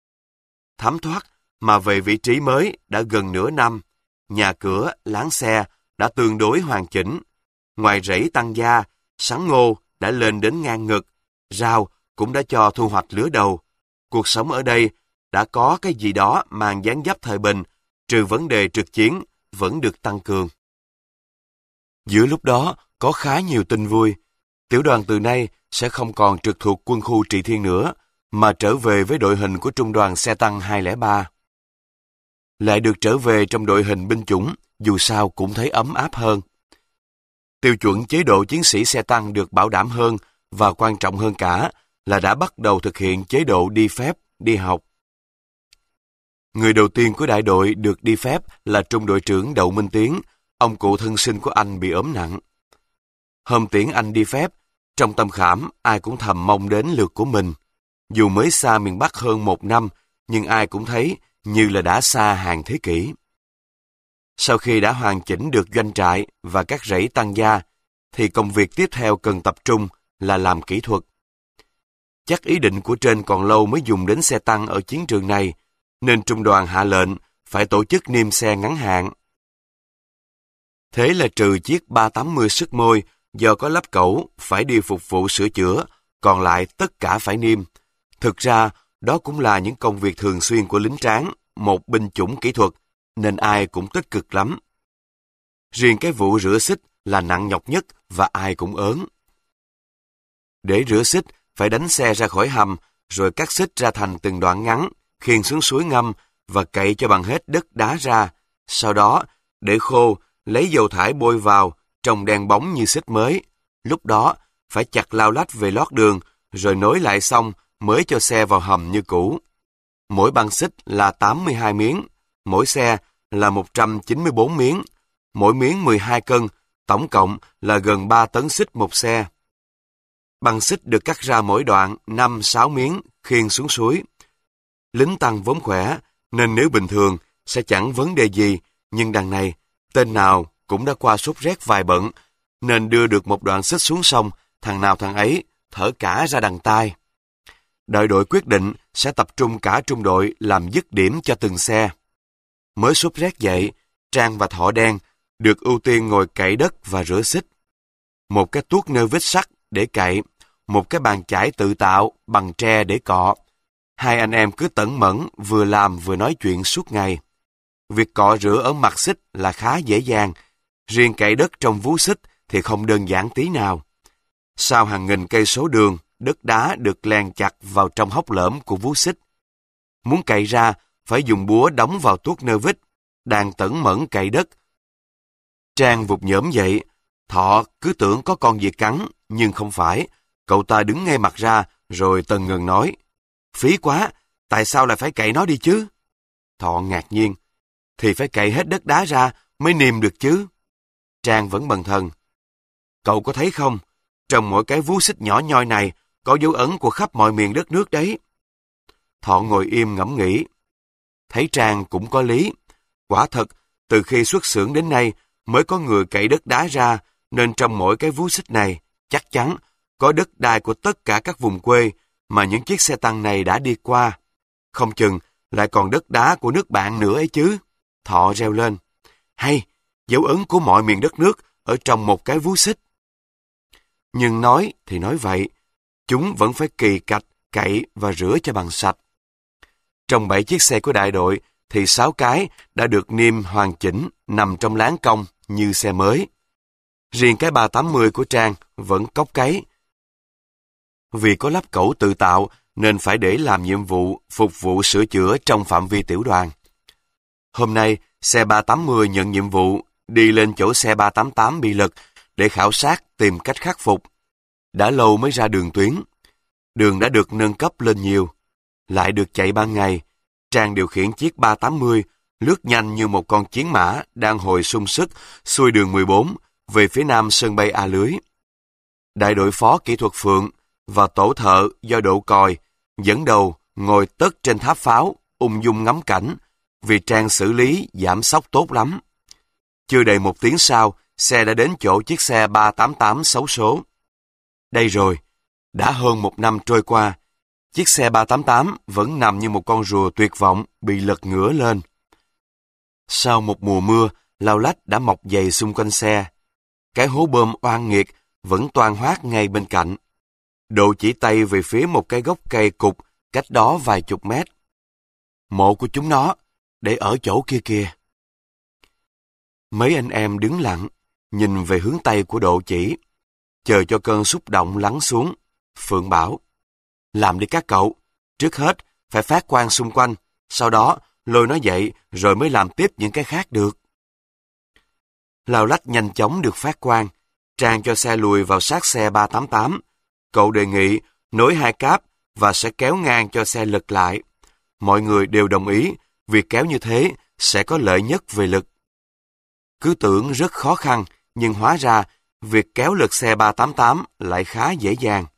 Thấm thoát mà về vị trí mới đã gần nửa năm, nhà cửa, láng xe đã tương đối hoàn chỉnh. Ngoài rẫy tăng gia, sắn ngô đã lên đến ngang ngực, rau cũng đã cho thu hoạch lứa đầu. Cuộc sống ở đây đã có cái gì đó mang dáng dấp thời bình, trừ vấn đề trực chiến, vẫn được tăng cường. Giữa lúc đó, có khá nhiều tin vui. Tiểu đoàn từ nay sẽ không còn trực thuộc quân khu Trị Thiên nữa, mà trở về với đội hình của trung đoàn xe tăng hai không ba. Lại được trở về trong đội hình binh chủng, dù sao cũng thấy ấm áp hơn. Tiêu chuẩn chế độ chiến sĩ xe tăng được bảo đảm hơn, và quan trọng hơn cả là đã bắt đầu thực hiện chế độ đi phép, đi học. Người đầu tiên của đại đội được đi phép là trung đội trưởng Đậu Minh Tiến, ông cụ thân sinh của anh bị ốm nặng. Hôm tiễn anh đi phép, trong tâm khảm ai cũng thầm mong đến lượt của mình. Dù mới xa miền Bắc hơn một năm, nhưng ai cũng thấy như là đã xa hàng thế kỷ. Sau khi đã hoàn chỉnh được doanh trại và các rẫy tăng gia, thì công việc tiếp theo cần tập trung là làm kỹ thuật. Chắc ý định của trên còn lâu mới dùng đến xe tăng ở chiến trường này, nên trung đoàn hạ lệnh phải tổ chức niêm xe ngắn hạn. Thế là trừ chiếc ba tám mươi sức môi do có lắp cẩu phải đi phục vụ sửa chữa, còn lại tất cả phải niêm. Thực ra, đó cũng là những công việc thường xuyên của lính tráng, một binh chủng kỹ thuật, nên ai cũng tích cực lắm. Riêng cái vụ rửa xích là nặng nhọc nhất và ai cũng ớn. Để rửa xích, phải đánh xe ra khỏi hầm, rồi cắt xích ra thành từng đoạn ngắn, khiêng xuống suối ngâm và cậy cho bằng hết đất đá ra. Sau đó, để khô, lấy dầu thải bôi vào, trông đen bóng như xích mới. Lúc đó, phải chặt lao lách về lót đường, rồi nối lại xong mới cho xe vào hầm như cũ. Mỗi băng xích là tám mươi hai miếng, mỗi xe là một trăm chín mươi bốn miếng, mỗi miếng mười hai cân, tổng cộng là gần ba tấn xích một xe. Băng xích được cắt ra mỗi đoạn năm sáu miếng, khiêng xuống suối. Lính tăng vốn khỏe, nên nếu bình thường sẽ chẳng vấn đề gì, nhưng đằng này, tên nào cũng đã qua sốt rét vài bận, nên đưa được một đoạn xích xuống sông, thằng nào thằng ấy thở cả ra đằng tai. Đại đội quyết định sẽ tập trung cả trung đội làm dứt điểm cho từng xe. Mới sốt rét dậy, Trang và Thọ Đen được ưu tiên ngồi cậy đất và rửa xích. Một cái tuốt nơ vít sắt để cậy, một cái bàn chải tự tạo bằng tre để cọ. Hai anh em cứ tẩn mẫn vừa làm vừa nói chuyện suốt ngày. Việc cọ rửa ở mặt xích là khá dễ dàng, riêng cậy đất trong vú xích thì không đơn giản tí nào. Sau hàng nghìn cây số đường, đất đá được len chặt vào trong hốc lõm của vú xích. Muốn cậy ra, phải dùng búa đóng vào tuốt nơ vít, đang tẩn mẫn cậy đất. Trang vụt nhổm dậy, Thọ cứ tưởng có con gì cắn, nhưng không phải. Cậu ta đứng ngay mặt ra, rồi tần ngần nói, phí quá, tại sao lại phải cậy nó đi chứ? Thọ ngạc nhiên, thì phải cậy hết đất đá ra mới niêm được chứ. Trang vẫn bần thần, cậu có thấy không, trong mỗi cái vú xích nhỏ nhoi này có dấu ấn của khắp mọi miền đất nước đấy. Thọ ngồi im ngẫm nghĩ. Thấy Trang cũng có lý. Quả thật, từ khi xuất xưởng đến nay mới có người cậy đất đá ra, nên trong mỗi cái vú xích này chắc chắn có đất đai của tất cả các vùng quê mà những chiếc xe tăng này đã đi qua. Không chừng lại còn đất đá của nước bạn nữa ấy chứ. Thọ reo lên. Hay, dấu ấn của mọi miền đất nước ở trong một cái vú xích. Nhưng nói thì nói vậy, chúng vẫn phải kỳ cạch, cậy và rửa cho bằng sạch. Trong bảy chiếc xe của đại đội thì sáu cái đã được niêm hoàn chỉnh nằm trong láng cong như xe mới. Riêng cái ba tám mươi của Trang vẫn cốc cáy. Vì có lắp cẩu tự tạo nên phải để làm nhiệm vụ phục vụ sửa chữa trong phạm vi tiểu đoàn. Hôm nay, xe ba tám mươi nhận nhiệm vụ đi lên chỗ xe ba tám tám bị lật để khảo sát tìm cách khắc phục. Đã lâu mới ra đường tuyến. Đường đã được nâng cấp lên nhiều. Lại được chạy ban ngày. Trang điều khiển chiếc ba tám mươi lướt nhanh như một con chiến mã đang hồi sung sức xuôi đường mười bốn về phía nam sân bay A Lưới. Đại đội phó kỹ thuật Phượng và tổ thợ do Độ Còi dẫn đầu ngồi tất trên tháp pháo ung dung ngắm cảnh, vì Trang xử lý giảm sóc tốt lắm. Chưa đầy một tiếng sau, xe đã đến chỗ chiếc xe ba tám tám xấu số. Đây rồi, đã hơn một năm trôi qua, chiếc xe ba tám tám vẫn nằm như một con rùa tuyệt vọng bị lật ngửa lên. Sau một mùa mưa, lau lách đã mọc dày xung quanh xe. Cái hố bơm oan nghiệt vẫn toang hoác ngay bên cạnh. Độ chỉ tay về phía một cái gốc cây cục cách đó vài chục mét. Mộ của chúng nó, để ở chỗ kia kìa. Mấy anh em đứng lặng, nhìn về hướng tây của Độ chỉ, chờ cho cơn xúc động lắng xuống. Phượng bảo, làm đi các cậu, trước hết phải phát quang xung quanh, sau đó lôi nó dậy rồi mới làm tiếp những cái khác được. Lao lách nhanh chóng được phát quang, Trang cho xe lùi vào sát xe ba tám tám. Cậu đề nghị nối hai cáp và sẽ kéo ngang cho xe lật lại. Mọi người đều đồng ý, việc kéo như thế sẽ có lợi nhất về lực. Cứ tưởng rất khó khăn, nhưng hóa ra việc kéo lật xe ba tám tám lại khá dễ dàng.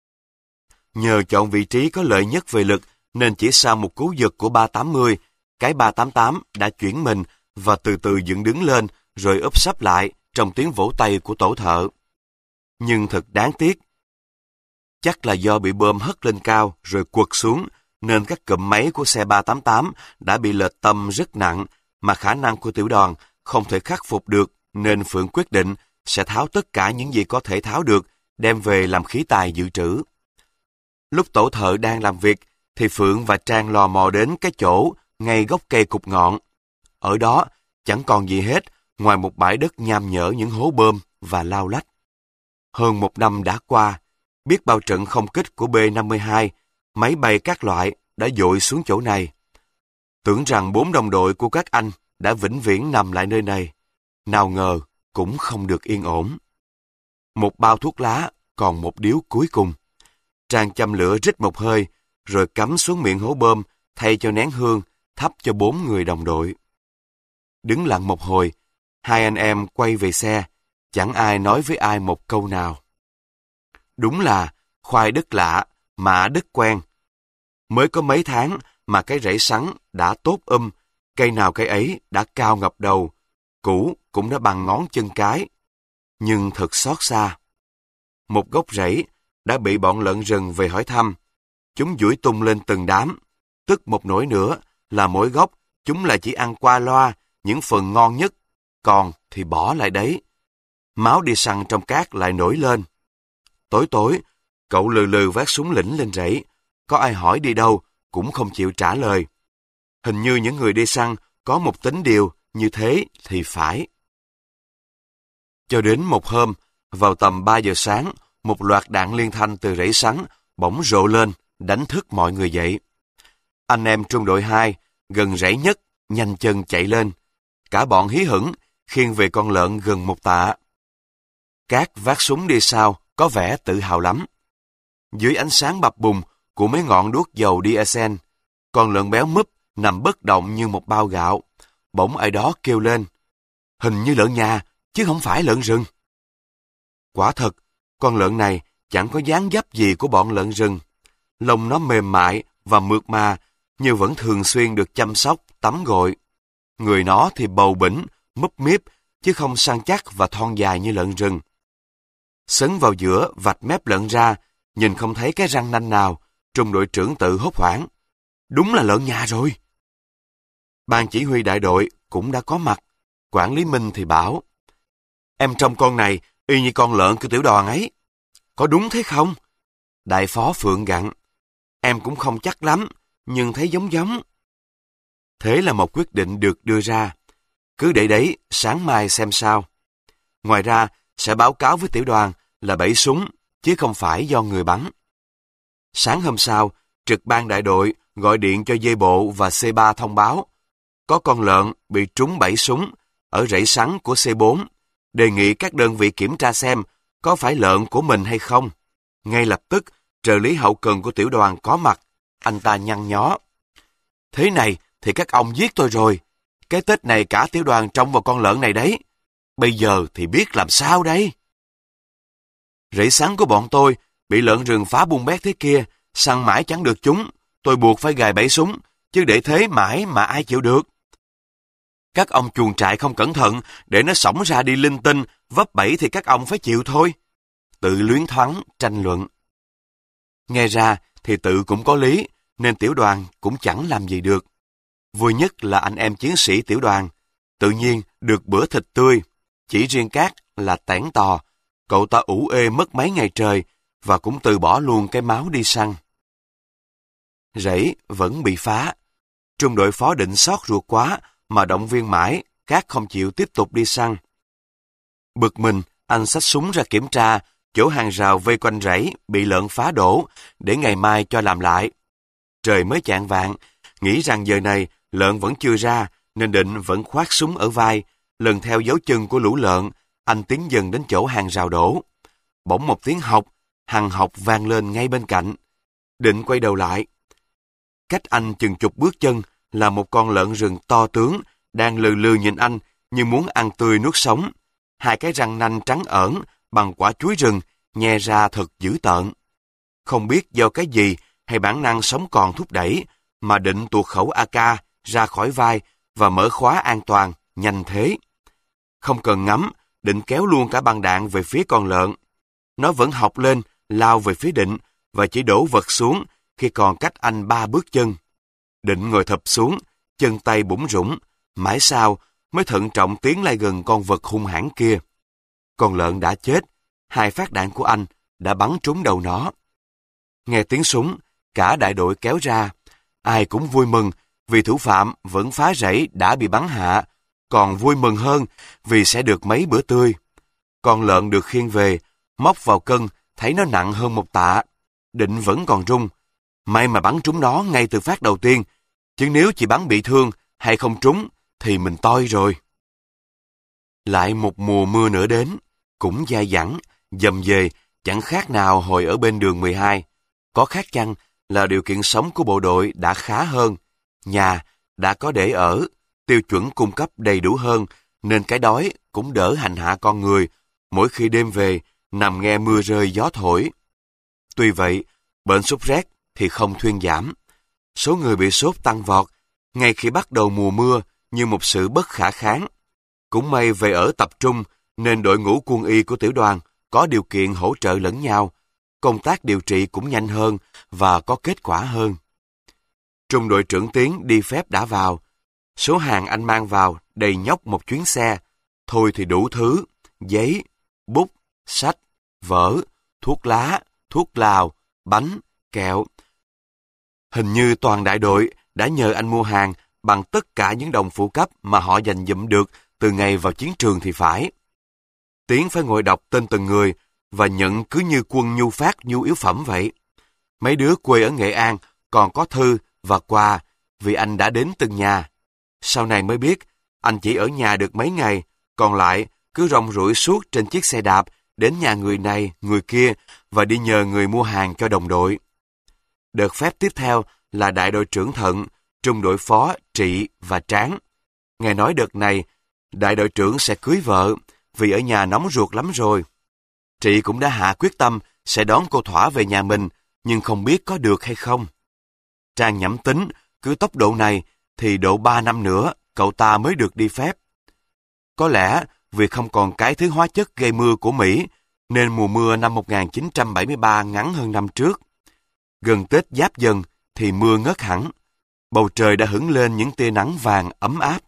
Nhờ chọn vị trí có lợi nhất về lực, nên chỉ sau một cú giật của ba tám mươi, cái ba tám tám đã chuyển mình và từ từ dựng đứng lên rồi úp sấp lại trong tiếng vỗ tay của tổ thợ. Nhưng thật đáng tiếc. Chắc là do bị bơm hất lên cao rồi quật xuống, nên các cụm máy của xe ba tám tám đã bị lệch tâm rất nặng, mà khả năng của tiểu đoàn không thể khắc phục được, nên Phượng quyết định sẽ tháo tất cả những gì có thể tháo được, đem về làm khí tài dự trữ. Lúc tổ thợ đang làm việc, thì Phượng và Trang lò mò đến cái chỗ ngay gốc cây cục ngọn. Ở đó chẳng còn gì hết ngoài một bãi đất nham nhở những hố bơm và lao lách. Hơn một năm đã qua, biết bao trận không kích của B năm mươi hai, máy bay các loại đã dội xuống chỗ này. Tưởng rằng bốn đồng đội của các anh đã vĩnh viễn nằm lại nơi này. Nào ngờ cũng không được yên ổn. Một bao thuốc lá, còn một điếu cuối cùng. Trang châm lửa rít một hơi, rồi cắm xuống miệng hố bơm, thay cho nén hương, thắp cho bốn người đồng đội. Đứng lặng một hồi, hai anh em quay về xe, chẳng ai nói với ai một câu nào. Đúng là khoai đất lạ, mạ đất quen. Mới có mấy tháng mà cái rễ sắn đã tốt um, cây nào cây ấy đã cao ngập đầu, củ cũng đã bằng ngón chân cái. Nhưng thật xót xa. Một gốc rễ đã bị bọn lợn rừng về hỏi thăm. Chúng duỗi tung lên từng đám, tức một nỗi nữa là mỗi gốc chúng lại chỉ ăn qua loa những phần ngon nhất, còn thì bỏ lại đấy. Máu đi săn trong cát lại nổi lên. Tối tối, cậu lừ lừ vác súng lỉnh lên rẫy. Có ai hỏi đi đâu cũng không chịu trả lời. Hình như những người đi săn có một tính điều như thế thì phải. Cho đến một hôm, vào tầm ba giờ sáng, một loạt đạn liên thanh từ rẫy sắn bỗng rộ lên, đánh thức mọi người dậy. Anh em trung đội hai, gần rẫy nhất, nhanh chân chạy lên. Cả bọn hí hửng, khiêng về con lợn gần một tạ. Cát vác súng đi sau, có vẻ tự hào lắm. Dưới ánh sáng bập bùng của mấy ngọn đuốc dầu diesel, con lợn béo múp nằm bất động như một bao gạo. Bỗng ai đó kêu lên, hình như lợn nhà, chứ không phải lợn rừng. Quả thật, con lợn này chẳng có dáng dấp gì của bọn lợn rừng. Lông nó mềm mại và mượt mà, nhưng vẫn thường xuyên được chăm sóc, tắm gội. Người nó thì bầu bĩnh, múp míp, chứ không săn chắc và thon dài như lợn rừng. Sấn vào giữa, vạch mép lợn ra, nhìn không thấy cái răng nanh nào, trung đội trưởng tự hốt hoảng. Đúng là lợn nhà rồi. Ban chỉ huy đại đội cũng đã có mặt. Quản lý Minh thì bảo, em trông con này y như con lợn của tiểu đoàn ấy. Có đúng thế không? Đại phó Phượng gặn, em cũng không chắc lắm, nhưng thấy giống giống. Thế là một quyết định được đưa ra. Cứ để đấy, sáng mai xem sao. Ngoài ra, sẽ báo cáo với tiểu đoàn là bẫy súng, chứ không phải do người bắn. Sáng hôm sau, trực ban đại đội gọi điện cho dây bộ và C ba thông báo. Có con lợn bị trúng bẫy súng ở rẫy sắn của C bốn. Đề nghị các đơn vị kiểm tra xem có phải lợn của mình hay không. Ngay lập tức, trợ lý hậu cần của tiểu đoàn có mặt. Anh ta nhăn nhó. Thế này thì các ông giết tôi rồi. Cái Tết này cả tiểu đoàn trông vào con lợn này đấy. Bây giờ thì biết làm sao đây? Rẫy sắn của bọn tôi bị lợn rừng phá bung bét thế kia, săn mãi chẳng được chúng. Tôi buộc phải gài bẫy súng, chứ để thế mãi mà ai chịu được. Các ông chuồng trại không cẩn thận, để nó xổng ra đi linh tinh, vấp bẫy thì các ông phải chịu thôi. Tự luyến thoáng, tranh luận. Nghe ra thì tự cũng có lý, nên tiểu đoàn cũng chẳng làm gì được. Vui nhất là anh em chiến sĩ tiểu đoàn, tự nhiên được bữa thịt tươi. Chỉ riêng Cát là tẻn tò, cậu ta ủ ê mất mấy ngày trời, và cũng từ bỏ luôn cái máu đi săn. Rẫy vẫn bị phá. Trung đội phó định xót ruột quá, mà động viên mãi, Cát không chịu tiếp tục đi săn. Bực mình, anh xách súng ra kiểm tra chỗ hàng rào vây quanh rẫy bị lợn phá đổ, để ngày mai cho làm lại. Trời mới chạng vạng, nghĩ rằng giờ này lợn vẫn chưa ra, nên định vẫn khoác súng ở vai, lần theo dấu chân của lũ lợn, anh tiến dần đến chỗ hàng rào đổ. Bỗng một tiếng học, hằn học vang lên ngay bên cạnh. Định quay đầu lại. Cách anh chừng chục bước chân là một con lợn rừng to tướng đang lừ lừ nhìn anh như muốn ăn tươi nuốt sống. Hai cái răng nanh trắng ởn bằng quả chuối rừng nhe ra thật dữ tợn. Không biết do cái gì hay bản năng sống còn thúc đẩy mà Định tuột khẩu a ca ra khỏi vai và mở khóa an toàn nhanh thế. Không cần ngắm, Định kéo luôn cả băng đạn về phía con lợn. Nó vẫn học lên, lao về phía Định và chỉ đổ vật xuống khi còn cách anh ba bước chân. Định ngồi thập xuống, chân tay bủn rủn, mãi sau mới thận trọng tiến lại gần con vật hung hãn kia. Con lợn đã chết, hai phát đạn của anh đã bắn trúng đầu nó. Nghe tiếng súng, cả đại đội kéo ra. Ai cũng vui mừng vì thủ phạm vẫn phá rẫy đã bị bắn hạ, còn vui mừng hơn vì sẽ được mấy bữa tươi. Con lợn được khiêng về, móc vào cân, thấy nó nặng hơn một tạ. Định vẫn còn run. May mà bắn trúng nó ngay từ phát đầu tiên, chứ nếu chỉ bắn bị thương hay không trúng thì mình toi rồi. Lại một mùa mưa nữa đến, cũng dai dẳng, dầm về, chẳng khác nào hồi ở bên đường mười hai. Có khác chăng là điều kiện sống của bộ đội đã khá hơn, nhà đã có để ở, tiêu chuẩn cung cấp đầy đủ hơn, nên cái đói cũng đỡ hành hạ con người mỗi khi đêm về nằm nghe mưa rơi gió thổi. Tuy vậy, bệnh sốt rét thì không thuyên giảm. Số người bị sốt tăng vọt, ngay khi bắt đầu mùa mưa như một sự bất khả kháng. Cũng may về ở tập trung nên đội ngũ quân y của tiểu đoàn có điều kiện hỗ trợ lẫn nhau. Công tác điều trị cũng nhanh hơn và có kết quả hơn. Trung đội trưởng Tiến đi phép đã vào. Số hàng anh mang vào đầy nhóc một chuyến xe. Thôi thì đủ thứ, giấy, bút, sách, vở, thuốc lá, thuốc lào, bánh, kẹo. Hình như toàn đại đội đã nhờ anh mua hàng bằng tất cả những đồng phụ cấp mà họ dành dụm được từ ngày vào chiến trường thì phải. Tiến phải ngồi đọc tên từng người và nhận cứ như quân nhu phát nhu yếu phẩm vậy. Mấy đứa quê ở Nghệ An còn có thư và quà vì anh đã đến từng nhà. Sau này mới biết, anh chỉ ở nhà được mấy ngày, còn lại cứ rong ruổi suốt trên chiếc xe đạp đến nhà người này, người kia và đi nhờ người mua hàng cho đồng đội. Đợt phép tiếp theo là đại đội trưởng Thận, trung đội phó Trị và Tráng. Nghe nói đợt này, đại đội trưởng sẽ cưới vợ vì ở nhà nóng ruột lắm rồi. Trị cũng đã hạ quyết tâm sẽ đón cô Thỏa về nhà mình, nhưng không biết có được hay không. Trang nhẩm tính, cứ tốc độ này thì độ ba năm nữa cậu ta mới được đi phép. Có lẽ vì không còn cái thứ hóa chất gây mưa của Mỹ, nên mùa mưa năm một nghìn chín trăm bảy mươi ba ngắn hơn năm trước. Gần Tết Giáp Dần thì mưa ngớt hẳn. Bầu trời đã hửng lên những tia nắng vàng ấm áp.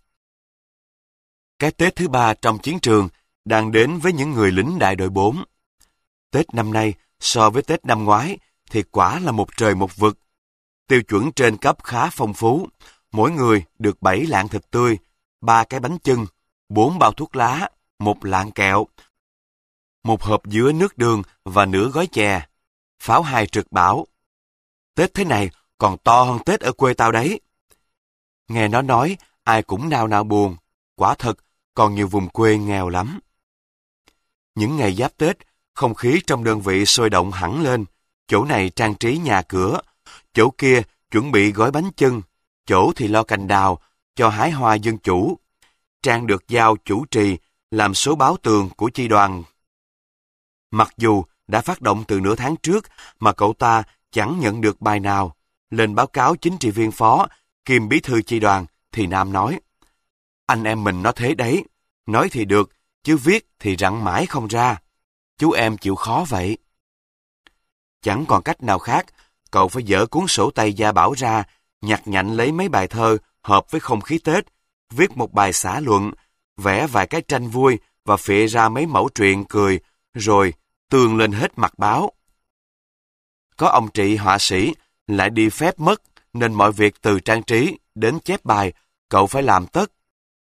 Cái Tết thứ ba trong chiến trường đang đến với những người lính đại đội bốn. Tết năm nay so với Tết năm ngoái thì quả là một trời một vực. Tiêu chuẩn trên cấp khá phong phú. Mỗi người được bảy lạng thịt tươi, ba cái bánh chưng, bốn bao thuốc lá, một lạng kẹo, một hộp dứa nước đường và nửa gói chè. Pháo hai trực bảo: Tết thế này còn to hơn Tết ở quê tao đấy. Nghe nó nói, ai cũng nao nao buồn. Quả thật, còn nhiều vùng quê nghèo lắm. Những ngày giáp Tết, không khí trong đơn vị sôi động hẳn lên. Chỗ này trang trí nhà cửa, chỗ kia chuẩn bị gói bánh chưng, chỗ thì lo cành đào, cho hái hoa dân chủ. Trang được giao chủ trì, làm số báo tường của chi đoàn. Mặc dù đã phát động từ nửa tháng trước, mà cậu ta chẳng nhận được bài nào. Lên báo cáo chính trị viên phó, kiêm bí thư chi đoàn, thì Nam nói: Anh em mình nó thế đấy, nói thì được, chứ viết thì rặn mãi không ra. Chú em chịu khó vậy. Chẳng còn cách nào khác, cậu phải dỡ cuốn sổ tay gia bảo ra, nhặt nhạnh lấy mấy bài thơ hợp với không khí Tết, viết một bài xã luận, vẽ vài cái tranh vui và phịa ra mấy mẫu truyện cười, rồi tường lên hết mặt báo. Có ông Trị họa sĩ lại đi phép mất, nên mọi việc từ trang trí đến chép bài, cậu phải làm tất.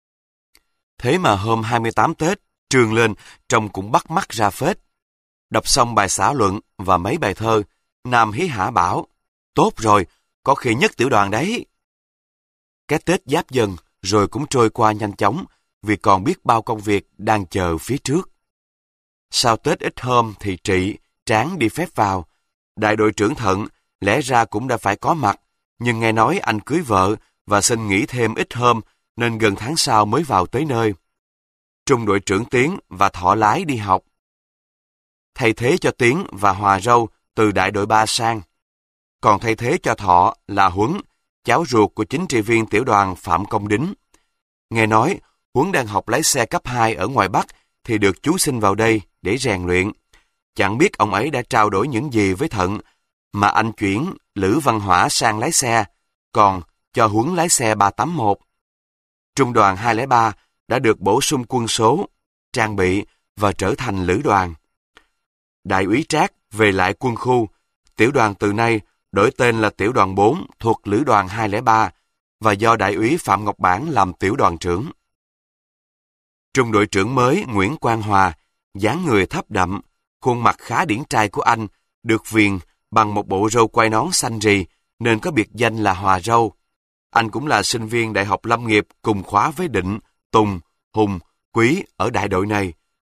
Thế mà hôm hai mươi tám Tết, trường lên trông cũng bắt mắt ra phết. Đọc xong bài xã luận và mấy bài thơ, Nam hí hả bảo: Tốt rồi, có khi nhất tiểu đoàn đấy. Cái Tết Giáp Dần rồi cũng trôi qua nhanh chóng, vì còn biết bao công việc đang chờ phía trước. Sau Tết ít hôm thì Trị, Tráng đi phép vào. Đại đội trưởng Thận lẽ ra cũng đã phải có mặt, nhưng nghe nói anh cưới vợ và xin nghỉ thêm ít hôm, nên gần tháng sau mới vào tới nơi. Trung đội trưởng Tiến và Thọ lái đi học, thay thế cho Tiến và Hòa Râu từ đại đội ba sang. Còn thay thế cho Thọ là Huấn, cháu ruột của chính trị viên tiểu đoàn Phạm Công Đính. Nghe nói Huấn đang học lái xe cấp hai ở ngoài Bắc thì được chú xin vào đây để rèn luyện. Chẳng biết ông ấy đã trao đổi những gì với Thận mà anh chuyển Lữ Văn Hỏa sang lái xe, còn cho Huấn lái xe ba tám mốt. Trung đoàn hai không ba đã được bổ sung quân số, trang bị và trở thành lữ đoàn. Đại úy Trác về lại quân khu, tiểu đoàn từ nay đổi tên là tiểu đoàn bốn thuộc lữ đoàn hai không ba và do đại úy Phạm Ngọc Bản làm tiểu đoàn trưởng. Trung đội trưởng mới Nguyễn Quang Hòa, dáng người thấp đậm, khuôn mặt khá điển trai của anh, được viền bằng một bộ râu quai nón xanh rì nên có biệt danh là Hòa Râu. Anh cũng là sinh viên Đại học Lâm nghiệp cùng khóa với Định, Tùng, Hùng, Quý ở đại đội này.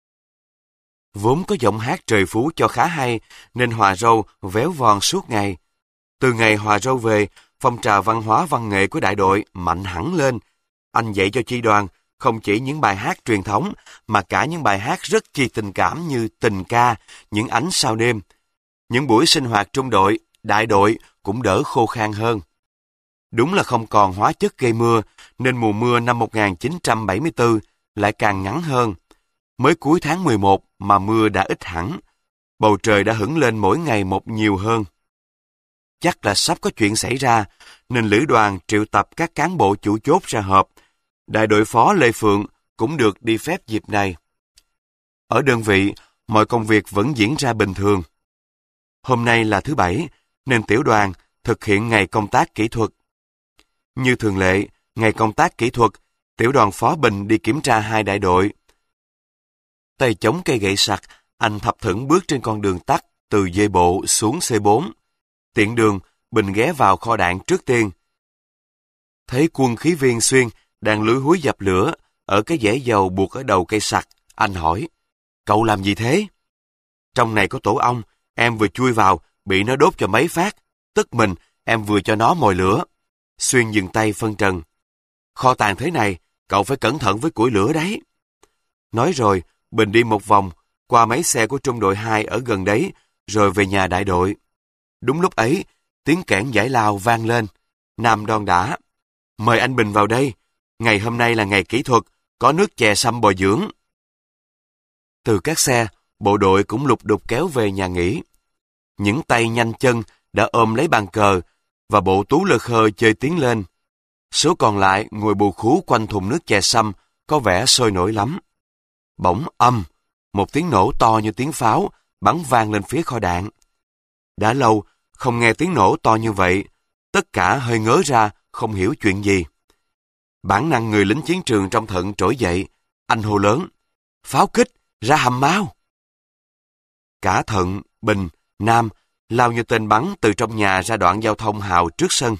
Vốn có giọng hát trời phú cho khá hay nên Hòa Râu véo von suốt ngày. Từ ngày Hòa Râu về, phong trào văn hóa văn nghệ của đại đội mạnh hẳn lên. Anh dạy cho chi đoàn không chỉ những bài hát truyền thống mà cả những bài hát rất chi tình cảm như Tình ca, Những ánh sao đêm. Những buổi sinh hoạt trung đội, đại đội cũng đỡ khô khan hơn. Đúng là không còn hóa chất gây mưa, nên mùa mưa năm một nghìn chín trăm bảy mươi tư lại càng ngắn hơn. Mới cuối tháng mười một mà mưa đã ít hẳn. Bầu trời đã hửng lên mỗi ngày một nhiều hơn. Chắc là sắp có chuyện xảy ra, nên lữ đoàn triệu tập các cán bộ chủ chốt ra họp. Đại đội phó Lê Phượng cũng được đi phép dịp này. Ở đơn vị, mọi công việc vẫn diễn ra bình thường. Hôm nay là thứ Bảy, nên tiểu đoàn thực hiện ngày công tác kỹ thuật. Như thường lệ, ngày công tác kỹ thuật, tiểu đoàn phó Bình đi kiểm tra hai đại đội. Tay chống cây gậy sặc, anh thập thửng bước trên con đường tắt từ dây bộ xuống C bốn. Tiện đường, Bình ghé vào kho đạn trước tiên. Thấy quân khí viên Xuyên đang lúi húi dập lửa ở cái dẻ dầu buộc ở đầu cây sặc, anh hỏi, cậu làm gì thế? Trong này có tổ ong, em vừa chui vào, bị nó đốt cho mấy phát, tức mình, em vừa cho nó mồi lửa. Xuyên dừng tay phân trần. Kho tàng thế này, cậu phải cẩn thận với củi lửa đấy. Nói rồi, Bình đi một vòng, qua mấy xe của trung đội hai ở gần đấy, rồi về nhà đại đội. Đúng lúc ấy, tiếng kẽn giải lao vang lên. Nam đon đả. Mời anh Bình vào đây. Ngày hôm nay là ngày kỹ thuật, có nước chè sâm bồi dưỡng. Từ các xe, bộ đội cũng lục đục kéo về nhà nghỉ. Những tay nhanh chân đã ôm lấy bàn cờ và bộ tú lơ khơ chơi tiến lên. Số còn lại ngồi bù khú quanh thùng nước chè sâm có vẻ sôi nổi lắm. Bỗng âm, một tiếng nổ to như tiếng pháo bắn vang lên phía kho đạn. Đã lâu không nghe tiếng nổ to như vậy, tất cả hơi ngớ ra không hiểu chuyện gì. Bản năng người lính chiến trường trong Thận trỗi dậy, anh hô lớn, pháo kích, ra hầm mau. Cả Thận, Bình, Nam lao như tên bắn từ trong nhà ra đoạn giao thông hào trước sân.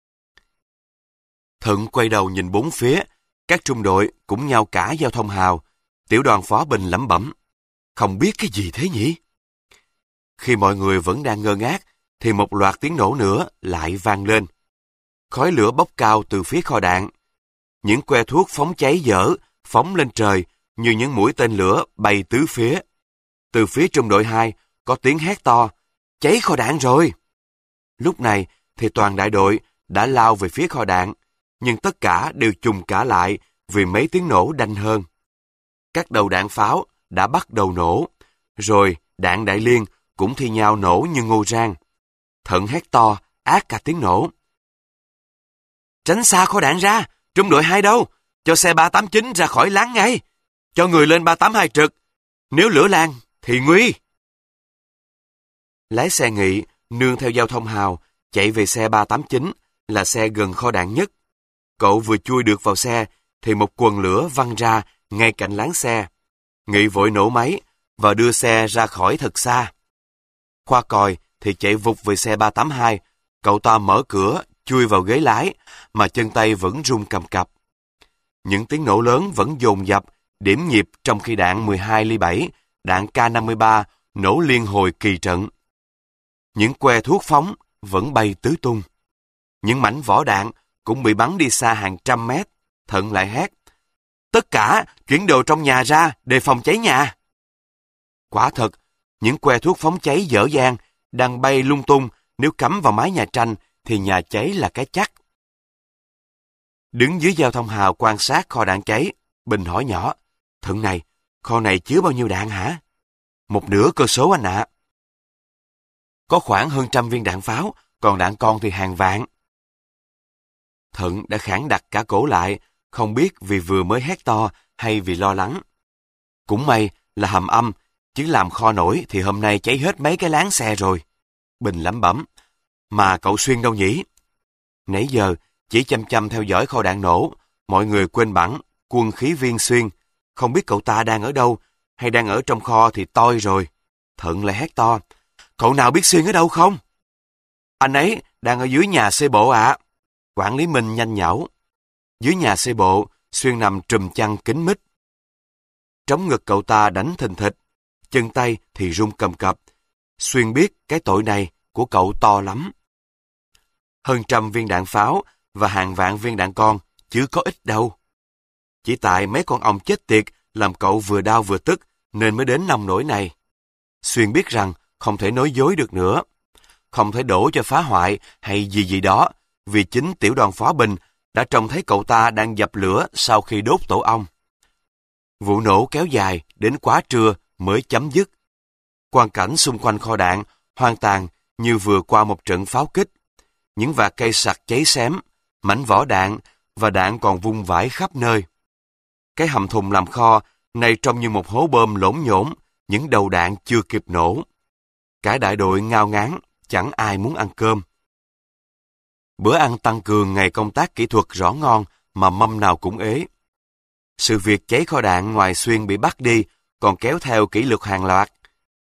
Thận quay đầu nhìn bốn phía, các trung đội cũng nhau cả giao thông hào. Tiểu đoàn phó Bình lẩm bẩm, không biết cái gì thế nhỉ? Khi mọi người vẫn đang ngơ ngác, thì một loạt tiếng nổ nữa lại vang lên. Khói lửa bốc cao từ phía kho đạn. Những que thuốc phóng cháy dở, phóng lên trời như những mũi tên lửa bay tứ phía. Từ phía trung đội hai có tiếng hét to, cháy kho đạn rồi. Lúc này thì toàn đại đội đã lao về phía kho đạn, nhưng tất cả đều chùng cả lại vì mấy tiếng nổ đanh hơn. Các đầu đạn pháo đã bắt đầu nổ, rồi đạn đại liên cũng thi nhau nổ như ngô rang. Thận hét to, át cả tiếng nổ. Tránh xa kho đạn ra, trung đội hai đâu? Cho xe ba tám chín ra khỏi láng ngay. Cho người lên ba tám hai trực. Nếu lửa lan thì nguy. Lái xe Nghị nương theo giao thông hào chạy về xe ba tám chín là xe gần kho đạn nhất. Cậu vừa chui được vào xe thì một quần lửa văng ra ngay cạnh láng xe. Nghị vội nổ máy và đưa xe ra khỏi thật xa. Khoa còi thì chạy vụt về xe ba tám hai. Cậu ta mở cửa, chui vào ghế lái mà chân tay vẫn run cầm cập. Những tiếng nổ lớn vẫn dồn dập, điểm nhịp trong khi đạn mười hai ly bảy, đạn K năm mươi ba nổ liên hồi kỳ trận. Những que thuốc phóng vẫn bay tứ tung. Những mảnh vỏ đạn cũng bị bắn đi xa hàng trăm mét. Thận lại hét: "Tất cả chuyển đồ trong nhà ra, đề phòng cháy nhà." Quả thật, những que thuốc phóng cháy dở dang đang bay lung tung, nếu cắm vào mái nhà tranh thì nhà cháy là cái chắc. Đứng dưới giao thông hào quan sát kho đạn cháy, Bình hỏi nhỏ: "Thận này, kho này chứa bao nhiêu đạn hả?" "Một nửa cơ số anh ạ." "Có khoảng hơn trăm viên đạn pháo, còn đạn con thì hàng vạn." Thận đã khản đặt cả cổ lại, không biết vì vừa mới hét to hay vì lo lắng. Cũng may là hầm âm, chứ làm kho nổi thì hôm nay cháy hết mấy cái láng xe rồi. Bình lẩm bẩm: "Mà cậu Xuyên đâu nhỉ?" Nãy giờ chỉ chăm chăm theo dõi kho đạn nổ, mọi người quên bẵng quân khí viên Xuyên. Không biết cậu ta đang ở đâu, hay đang ở trong kho thì toi rồi. Thận lại hét to: "Cậu nào biết Xuyên ở đâu không?" "Anh ấy đang ở dưới nhà xe bộ ạ." Quản lý Minh nhanh nhảu. Dưới nhà xe bộ, Xuyên nằm trùm chăn kín mít. Trống ngực cậu ta đánh thình thịch, chân tay thì run cầm cập. Xuyên biết cái tội này của cậu to lắm. Hơn trăm viên đạn pháo và hàng vạn viên đạn con, chứ có ít đâu. Chỉ tại mấy con ong chết tiệt làm cậu vừa đau vừa tức nên mới đến nông nỗi này. Xuyên biết rằng không thể nói dối được nữa. Không thể đổ cho phá hoại hay gì gì đó, vì chính tiểu đoàn phó Bình đã trông thấy cậu ta đang dập lửa sau khi đốt tổ ong. Vụ nổ kéo dài đến quá trưa mới chấm dứt. Quang cảnh xung quanh kho đạn hoang tàn như vừa qua một trận pháo kích. Những vạt cây sặc cháy xém, mảnh vỏ đạn và đạn còn vung vãi khắp nơi. Cái hầm thùng làm kho này trông như một hố bơm lổn nhổn, những đầu đạn chưa kịp nổ. Cả đại đội ngao ngán, chẳng ai muốn ăn cơm. Bữa ăn tăng cường ngày công tác kỹ thuật rõ ngon mà mâm nào cũng ế. Sự việc cháy kho đạn ngoài Xuyên bị bắt đi còn kéo theo kỷ luật hàng loạt.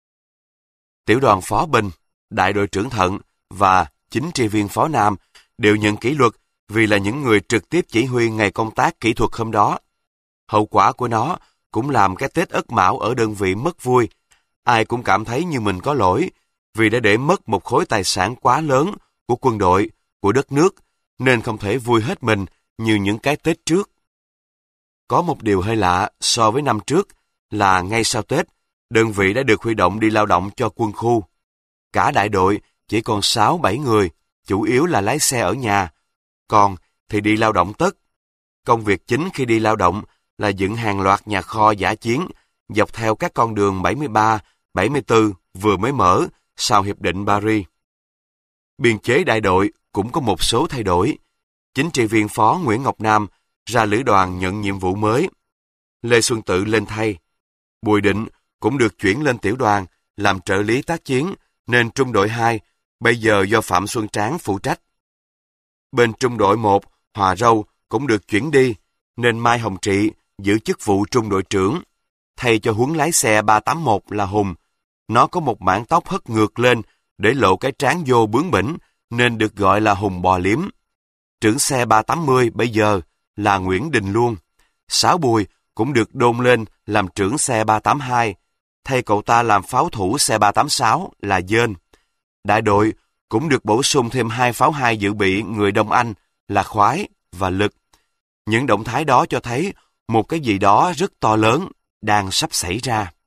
Tiểu đoàn phó Bình, đại đội trưởng Thận và chính trị viên phó Nam đều nhận kỷ luật vì là những người trực tiếp chỉ huy ngày công tác kỹ thuật hôm đó. Hậu quả của nó cũng làm cái Tết Ất Mão ở đơn vị mất vui. Ai cũng cảm thấy như mình có lỗi vì đã để mất một khối tài sản quá lớn của quân đội, của đất nước, nên không thể vui hết mình như những cái Tết trước. Có một điều hơi lạ so với năm trước là ngay sau Tết, đơn vị đã được huy động đi lao động cho quân khu. Cả đại đội chỉ còn sáu bảy người, chủ yếu là lái xe ở nhà, còn thì đi lao động tất. Công việc chính khi đi lao động là dựng hàng loạt nhà kho dã chiến dọc theo các con đường bảy mươi ba, bảy mươi tư vừa mới mở sau Hiệp định Paris. Biên chế đại đội cũng có một số thay đổi. Chính trị viên phó Nguyễn Ngọc Nam ra lữ đoàn nhận nhiệm vụ mới. Lê Xuân Tự lên thay. Bùi Định cũng được chuyển lên tiểu đoàn làm trợ lý tác chiến, nên trung đội hai bây giờ do Phạm Xuân Tráng phụ trách. Bên trung đội một, Hòa Râu cũng được chuyển đi, nên Mai Hồng Trị giữ chức vụ trung đội trưởng, thay cho huấn lái xe ba tám mốt là Hùng. Nó có một mảng tóc hất ngược lên để lộ cái trán vô bướng bỉnh, nên được gọi là Hùng bò liếm. Trưởng xe ba tám mươi bây giờ là Nguyễn Đình Luông. Sáu Bùi cũng được đôn lên làm trưởng xe ba tám hai, thay cậu ta làm pháo thủ xe ba tám sáu là Dên. Đại đội cũng được bổ sung thêm hai pháo hai dự bị người Đông Anh là Khoái và Lực. Những động thái đó cho thấy một cái gì đó rất to lớn đang sắp xảy ra.